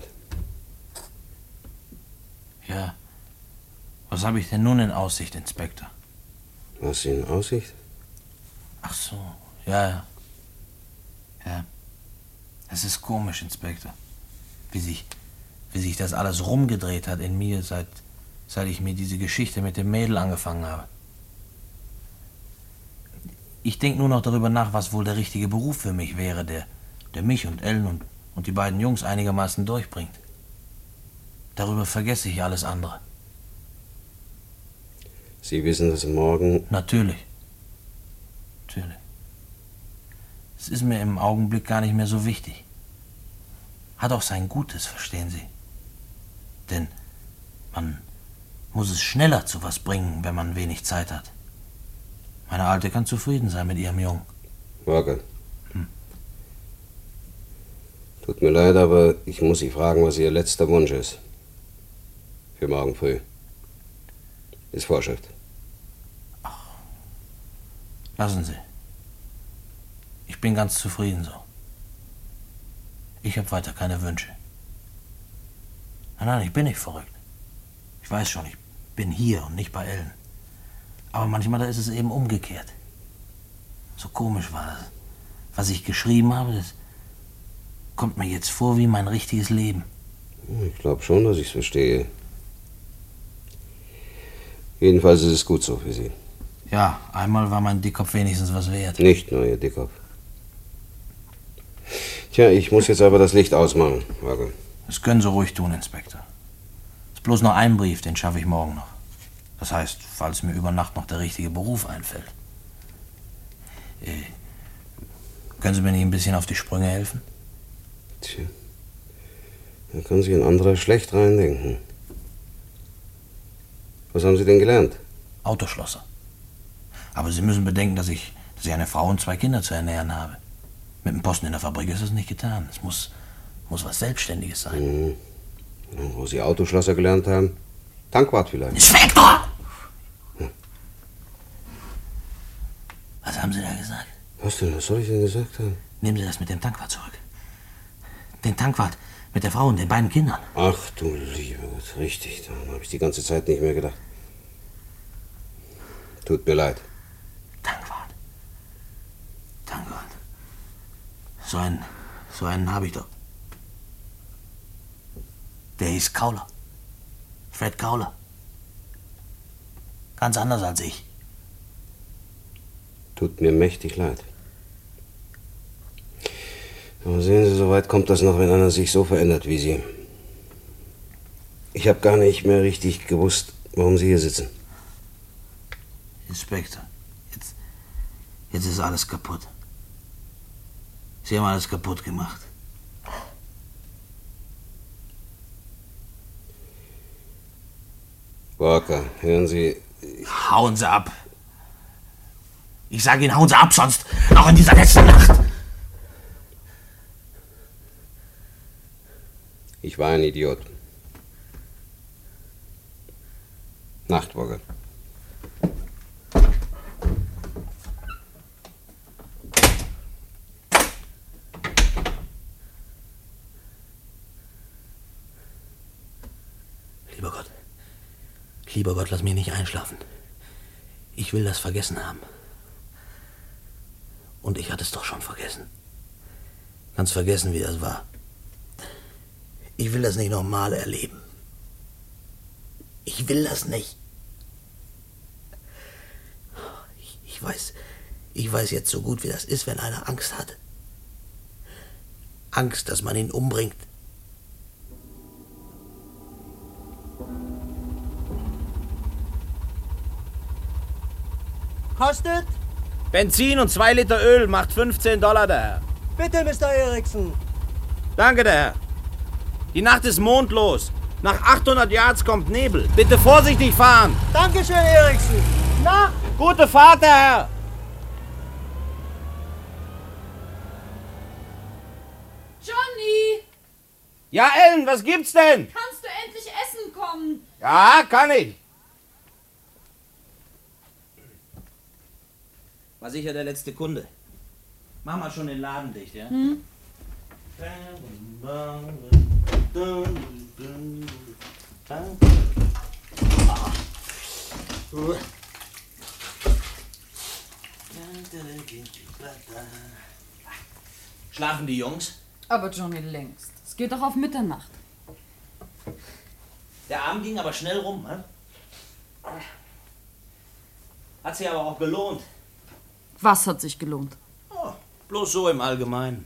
Ja. Was habe ich denn nun in Aussicht, Inspektor? Was in Aussicht? Ach so, ja, ja. Ja. Es ist komisch, Inspektor. Wie sich, wie sich das alles rumgedreht hat in mir, seit, seit ich mir diese Geschichte mit dem Mädel angefangen habe. Ich denke nur noch darüber nach, was wohl der richtige Beruf für mich wäre, der, der mich und Ellen und, und die beiden Jungs einigermaßen durchbringt. Darüber vergesse ich alles andere. Sie wissen das morgen? Natürlich. Natürlich. Es ist mir im Augenblick gar nicht mehr so wichtig. Hat auch sein Gutes, verstehen Sie. Denn man muss es schneller zu was bringen, wenn man wenig Zeit hat. Meine Alte kann zufrieden sein mit ihrem Jungen. Walker. Hm. Tut mir leid, aber ich muss Sie fragen, was Ihr letzter Wunsch ist. Für morgen früh. Ist Vorschrift. Ach. Lassen Sie. Ich bin ganz zufrieden so. Ich habe weiter keine Wünsche. Nein, nein, ich bin nicht verrückt. Ich weiß schon, ich bin hier und nicht bei Ellen. Aber manchmal da ist es eben umgekehrt. So komisch war das. Was ich geschrieben habe, das, kommt mir jetzt vor wie mein richtiges Leben. Ich glaube schon, dass ich es verstehe. Jedenfalls ist es gut so für Sie. Ja, einmal war mein Dickkopf wenigstens was wert. Nicht nur Ihr Dickkopf. Tja, ich muss jetzt aber das Licht ausmachen, Wagel. Das können Sie ruhig tun, Inspektor. Ist bloß noch ein Brief, den schaffe ich morgen noch. Das heißt, falls mir über Nacht noch der richtige Beruf einfällt. Äh, können Sie mir nicht ein bisschen auf die Sprünge helfen? Tja, da kann sich ein anderer schlecht reindenken. Was haben Sie denn gelernt? Autoschlosser. Aber Sie müssen bedenken, dass ich, dass ich eine Frau und zwei Kinder zu ernähren habe. Mit dem Posten in der Fabrik ist das nicht getan. Es muss, muss was Selbstständiges sein. Mhm. Wo Sie Autoschlosser gelernt haben? Tankwart vielleicht. Inspektor! Hm. Was haben Sie da gesagt? Was denn? Was soll ich denn gesagt haben? Nehmen Sie das mit dem Tankwart zurück. Den Tankwart mit der Frau und den beiden Kindern. Ach du lieber Gott, richtig. Daran habe ich die ganze Zeit nicht mehr gedacht. Tut mir leid. Tankwart. Tankwart. So einen, so einen habe ich doch. Der hieß Kauler. Fred Kauler. Ganz anders als ich. Tut mir mächtig leid. Aber sehen Sie, so weit kommt das noch, wenn einer sich so verändert wie Sie. Ich habe gar nicht mehr richtig gewusst, warum Sie hier sitzen. Inspektor, jetzt, jetzt ist alles kaputt. Sie haben alles kaputt gemacht. Walker, hören Sie... Hauen Sie ab. Ich sage Ihnen, hauen Sie ab, sonst noch in dieser letzten Nacht. Ich war ein Idiot. Nacht, Walker. Lieber Gott, lieber Gott, lass mich nicht einschlafen. Ich will das vergessen haben. Und ich hatte es doch schon vergessen. Ganz vergessen, wie das war. Ich will das nicht nochmal erleben. Ich will das nicht. Ich, ich weiß, ich weiß jetzt so gut, wie das ist, wenn einer Angst hat. Angst, dass man ihn umbringt. Kostet? Benzin und zwei Liter Öl macht fünfzehn Dollar, der Herr. Bitte, Mister Erickson. Danke, der Herr. Die Nacht ist mondlos. Nach achthundert Yards kommt Nebel. Bitte vorsichtig fahren. Dankeschön, Erickson. Na? Gute Fahrt, der Herr. Johnny! Ja, Ellen, was gibt's denn? Kannst du endlich essen kommen? Ja, kann ich. War sicher der letzte Kunde. Mach mal schon den Laden dicht, ja? Hm? Schlafen die Jungs? Aber Johnny, längst. Es geht doch auf Mitternacht. Der Abend ging aber schnell rum, ne? Hat sich aber auch gelohnt. Was hat sich gelohnt? Oh, bloß so im Allgemeinen.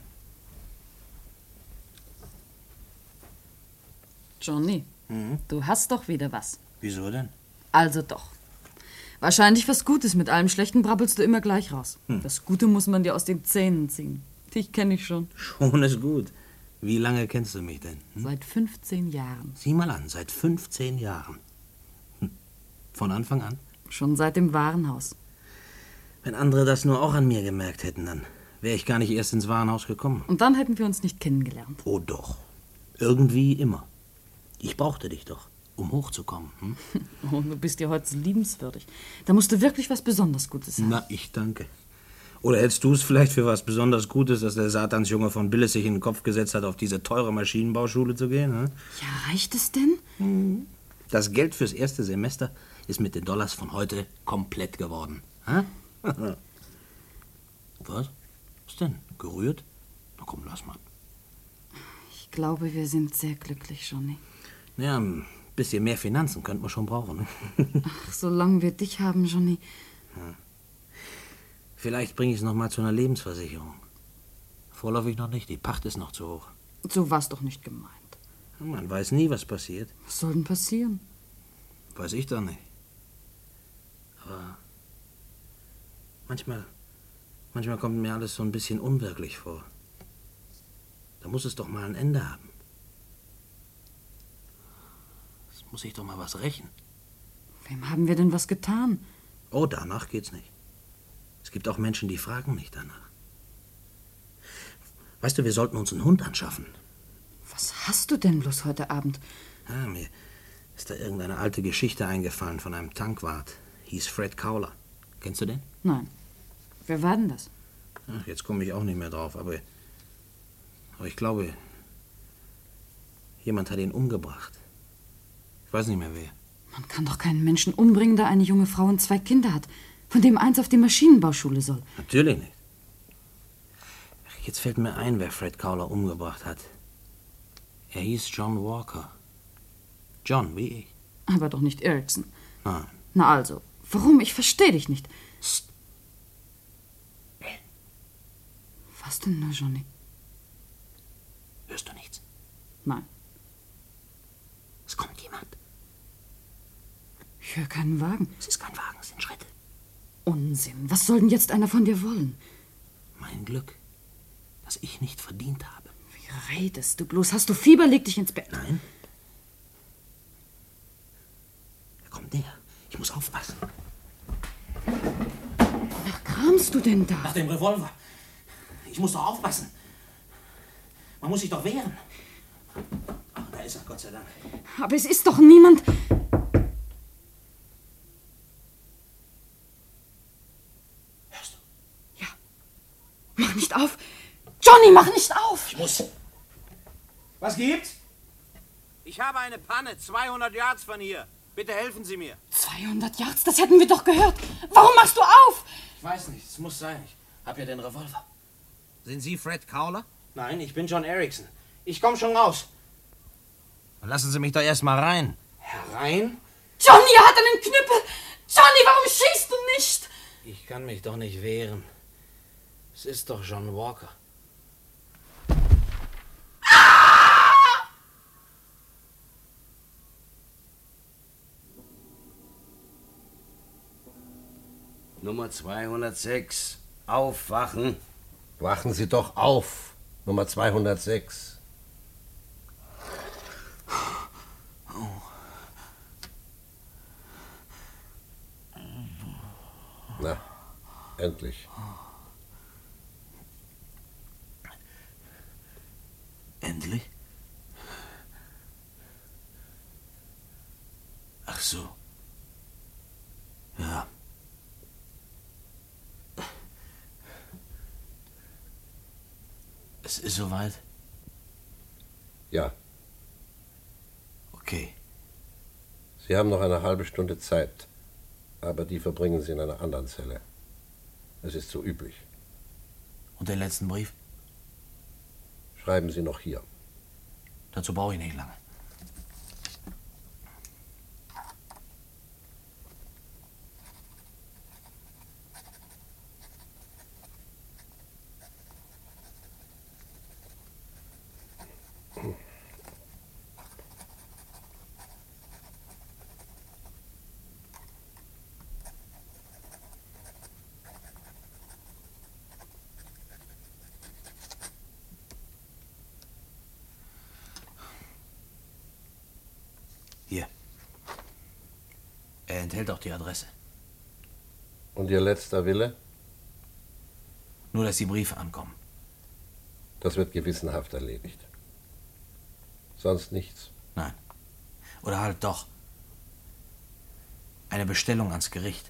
Johnny, Mhm. du hast doch wieder was. Wieso denn? Also doch. Wahrscheinlich was Gutes. Mit allem Schlechten brabbelst du immer gleich raus. Hm. Das Gute muss man dir aus den Zähnen ziehen. Dich kenne ich schon. Schon ist gut. Wie lange kennst du mich denn? Hm? Seit fünfzehn Jahren. Sieh mal an, seit fünfzehn Jahren. Hm. Von Anfang an? Schon seit dem Warenhaus. Wenn andere das nur auch an mir gemerkt hätten, dann wäre ich gar nicht erst ins Warenhaus gekommen. Und dann hätten wir uns nicht kennengelernt. Oh doch. Irgendwie immer. Ich brauchte dich doch, um hochzukommen. Hm? Oh, du bist ja heute so liebenswürdig. Da musst du wirklich was besonders Gutes haben. Na, ich danke. Oder hältst du es vielleicht für was besonders Gutes, dass der Satansjunge von Billes sich in den Kopf gesetzt hat, auf diese teure Maschinenbauschule zu gehen? Hm? Ja, reicht es denn? Mhm. Das Geld fürs erste Semester ist mit den Dollars von heute komplett geworden. Hm? Was? Was denn? Gerührt? Na komm, lass mal. glaube, wir sind sehr glücklich, Johnny. Ja, ein bisschen mehr Finanzen könnte man schon brauchen. Ach, solange wir dich haben, Johnny. Ja. Vielleicht bringe ich es noch mal zu einer Lebensversicherung. Vorläufig noch nicht, die Pacht ist noch zu hoch. So war's doch nicht gemeint. Man weiß nie, was passiert. Was soll denn passieren? Weiß ich doch nicht. Aber manchmal, manchmal kommt mir alles so ein bisschen unwirklich vor. Da muss es doch mal ein Ende haben. Es muss sich doch mal was rächen. Wem haben wir denn was getan? Oh, danach geht's nicht. Es gibt auch Menschen, die fragen nicht danach. Weißt du, wir sollten uns einen Hund anschaffen. Was hast du denn bloß heute Abend? Ah, mir ist da irgendeine alte Geschichte eingefallen von einem Tankwart. Hieß Fred Cowler. Kennst du den? Nein. Wer war denn das? Ach, jetzt komme ich auch nicht mehr drauf, aber, aber ich glaube, jemand hat ihn umgebracht. Ich weiß nicht mehr wer. Man kann doch keinen Menschen umbringen, da eine junge Frau und zwei Kinder hat, von dem eins auf die Maschinenbauschule soll. Natürlich nicht. Ach, jetzt fällt mir ein, wer Fred Cowler umgebracht hat. Er hieß John Walker. John, wie ich. Aber doch nicht Erickson. Nein. Na also, warum? Ich verstehe dich nicht. Psst. Was denn nur, Johnny? Hörst du nichts? Nein. Es kommt jemand. Ich höre keinen Wagen. Es ist kein Wagen, es sind Schritte. Unsinn. Was soll denn jetzt einer von dir wollen? Mein Glück, das ich nicht verdient habe. Wie redest du bloß? Hast du Fieber? Leg dich ins Bett. Nein. Er kommt näher. Ich muss aufpassen. Wonach kramst du denn da? Nach dem Revolver. Ich muss doch aufpassen. Man muss sich doch wehren. Ach, da ist er, Gott sei Dank. Aber es ist doch niemand... Hörst du? Ja. Mach nicht auf. Johnny, mach nicht auf. Ich muss. Was gibt's? Ich habe eine Panne, zweihundert Yards von hier. Bitte helfen Sie mir. zweihundert Yards, das hätten wir doch gehört. Warum machst du auf? Ich weiß nicht, es muss sein. Ich hab ja den Revolver. Sind Sie Fred Cowler? Nein, ich bin John Erickson. Ich komm schon raus. Lassen Sie mich doch erst mal rein. Herein? Johnny, er hat einen Knüppel. Johnny, warum schießt du nicht? Ich kann mich doch nicht wehren. Es ist doch John Walker. Nummer zweihundertsechs. Aufwachen. Wachen Sie doch auf. Nummer zweihundertsechs. Na, endlich. Endlich? Ach so. Ja. Es ist soweit? Ja. Okay. Sie haben noch eine halbe Stunde Zeit, aber die verbringen Sie in einer anderen Zelle. Es ist so üblich. Und den letzten Brief? Schreiben Sie noch hier. Dazu brauche ich nicht lange. Hier. Er enthält auch die Adresse. Und Ihr letzter Wille? Nur, dass die Briefe ankommen. Das wird gewissenhaft erledigt. Sonst nichts? Nein. Oder halt doch. Eine Bestellung ans Gericht.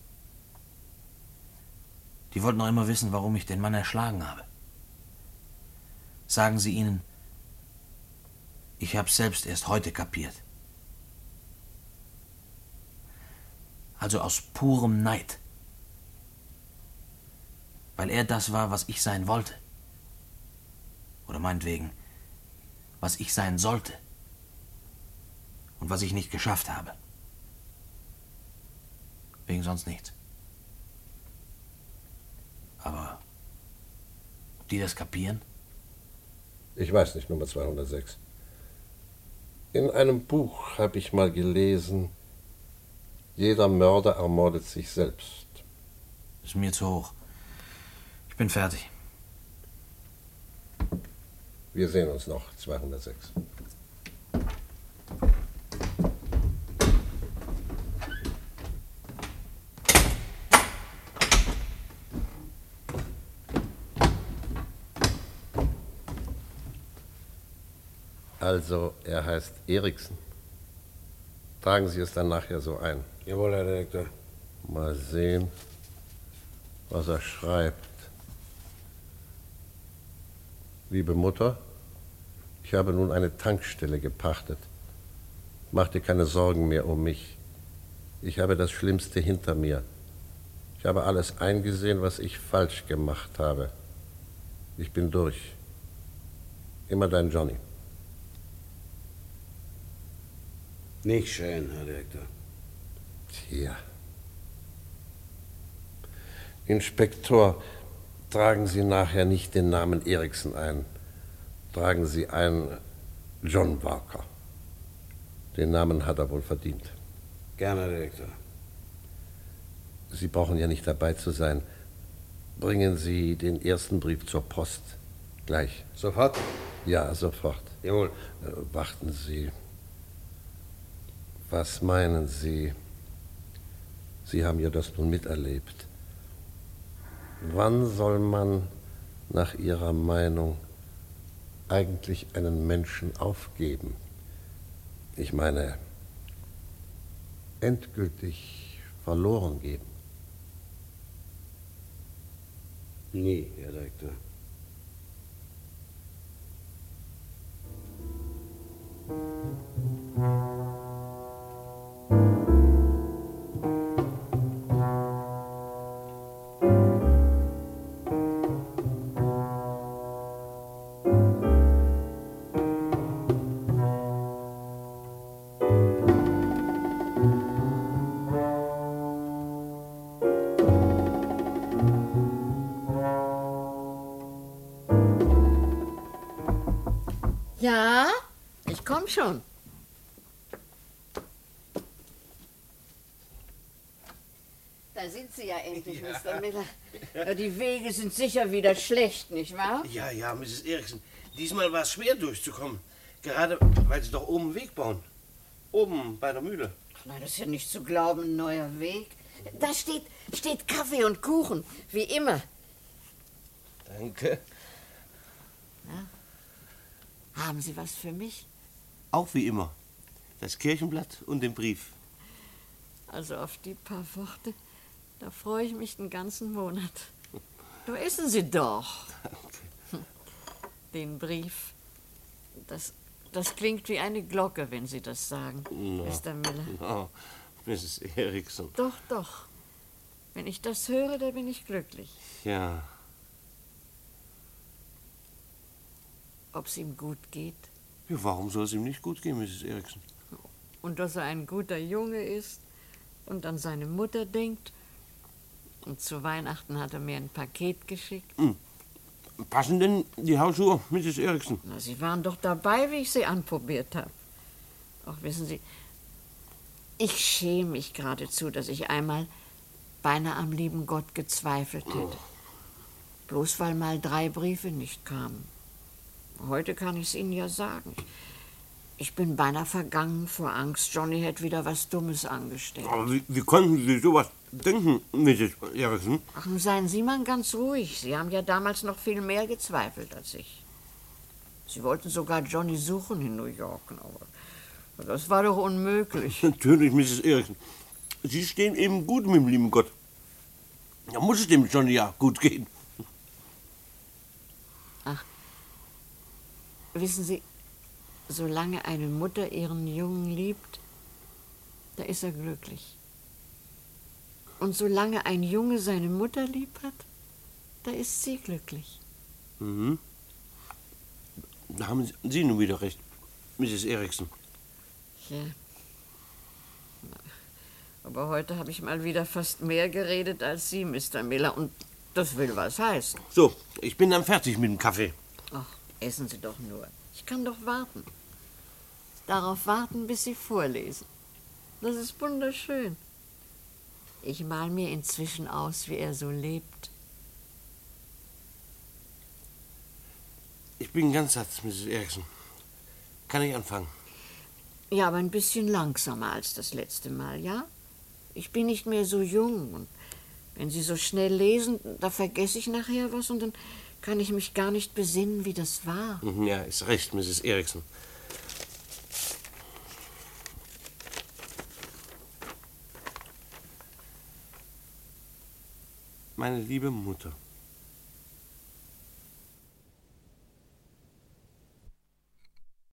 Die wollten noch immer wissen, warum ich den Mann erschlagen habe. Sagen Sie ihnen, ich hab's selbst erst heute kapiert. Also aus purem Neid. Weil er das war, was ich sein wollte. Oder meinetwegen, was ich sein sollte und was ich nicht geschafft habe. Wegen sonst nichts. Aber ob die das kapieren? Ich weiß nicht, Nummer zweihundertsechs. In einem Buch habe ich mal gelesen, jeder Mörder ermordet sich selbst. Ist mir zu hoch. Ich bin fertig. Wir sehen uns noch, zweihundertsechs. Also, er heißt Eriksen. Tragen Sie es dann nachher so ein. Jawohl, Herr Direktor. Mal sehen, was er schreibt. Liebe Mutter, ich habe nun eine Tankstelle gepachtet. Mach dir keine Sorgen mehr um mich. Ich habe das Schlimmste hinter mir. Ich habe alles eingesehen, was ich falsch gemacht habe. Ich bin durch. Immer dein Johnny. Nicht schön, Herr Direktor. Tja. Inspektor, tragen Sie nachher nicht den Namen Eriksen ein. Tragen Sie ein John Walker. Den Namen hat er wohl verdient. Gerne, Herr Direktor. Sie brauchen ja nicht dabei zu sein. Bringen Sie den ersten Brief zur Post. Gleich. Sofort? Ja, sofort. Jawohl. Äh, warten Sie. Was meinen Sie? Sie haben ja das nun miterlebt. Wann soll man nach Ihrer Meinung eigentlich einen Menschen aufgeben? Ich meine, endgültig verloren geben. Nie, Herr Direktor. Ja, ich komm schon. Da sind Sie ja endlich, ja. Mister Miller. Ja, die Wege sind sicher wieder schlecht, nicht wahr? Ja, ja, Misses Eriksen. Diesmal war es schwer durchzukommen. Gerade weil Sie doch oben einen Weg bauen. Oben bei der Mühle. Ach nein, das ist ja nicht zu glauben, ein neuer Weg. Da steht, steht Kaffee und Kuchen, wie immer. Danke. Ja. Haben Sie was für mich? Auch wie immer. Das Kirchenblatt und den Brief. Also auf die paar Worte, da freue ich mich den ganzen Monat. Da essen Sie doch. Okay. Den Brief. Das, das klingt wie eine Glocke, wenn Sie das sagen, No. Mister Miller. No, Misses Eriksen. Doch, doch. Wenn ich das höre, da bin ich glücklich. Ja. Ob es ihm gut geht. Ja, warum soll es ihm nicht gut gehen, Misses Eriksen? Und dass er ein guter Junge ist und an seine Mutter denkt. Und zu Weihnachten hat er mir ein Paket geschickt. Hm. Passen denn die Hausschuhe, Misses Eriksen? Na, Sie waren doch dabei, wie ich sie anprobiert habe. Auch wissen Sie, ich schäme mich geradezu, dass ich einmal beinahe am lieben Gott gezweifelt hätte. Bloß weil mal drei Briefe nicht kamen. Heute kann ich es Ihnen ja sagen. Ich bin beinahe vergangen vor Angst. Johnny hätte wieder was Dummes angestellt. Aber wie, wie konnten Sie sowas denken, Misses Eriksen? Ach, nun seien Sie mal ganz ruhig. Sie haben ja damals noch viel mehr gezweifelt als ich. Sie wollten sogar Johnny suchen in New York. Aber das war doch unmöglich. Natürlich, Misses Eriksen. Sie stehen eben gut mit dem lieben Gott. Da muss es dem Johnny ja gut gehen. Ach, wissen Sie, solange eine Mutter ihren Jungen liebt, da ist er glücklich. Und solange ein Junge seine Mutter lieb hat, da ist sie glücklich. Mhm. Da haben Sie nun wieder recht, Misses Erikson. Ja. Aber heute habe ich mal wieder fast mehr geredet als Sie, Mister Miller. Und das will was heißen. So, ich bin dann fertig mit dem Kaffee. Ach, essen Sie doch nur. Ich kann doch warten. Darauf warten, bis Sie vorlesen. Das ist wunderschön. Ich mal mir inzwischen aus, wie er so lebt. Ich bin ganz satt, Misses Erikson. Kann ich anfangen? Ja, aber ein bisschen langsamer als das letzte Mal, ja? Ich bin nicht mehr so jung. Und wenn Sie so schnell lesen, da vergesse ich nachher was und dann kann ich mich gar nicht besinnen, wie das war. Ja, ist recht, Misses Erikson. Meine liebe Mutter.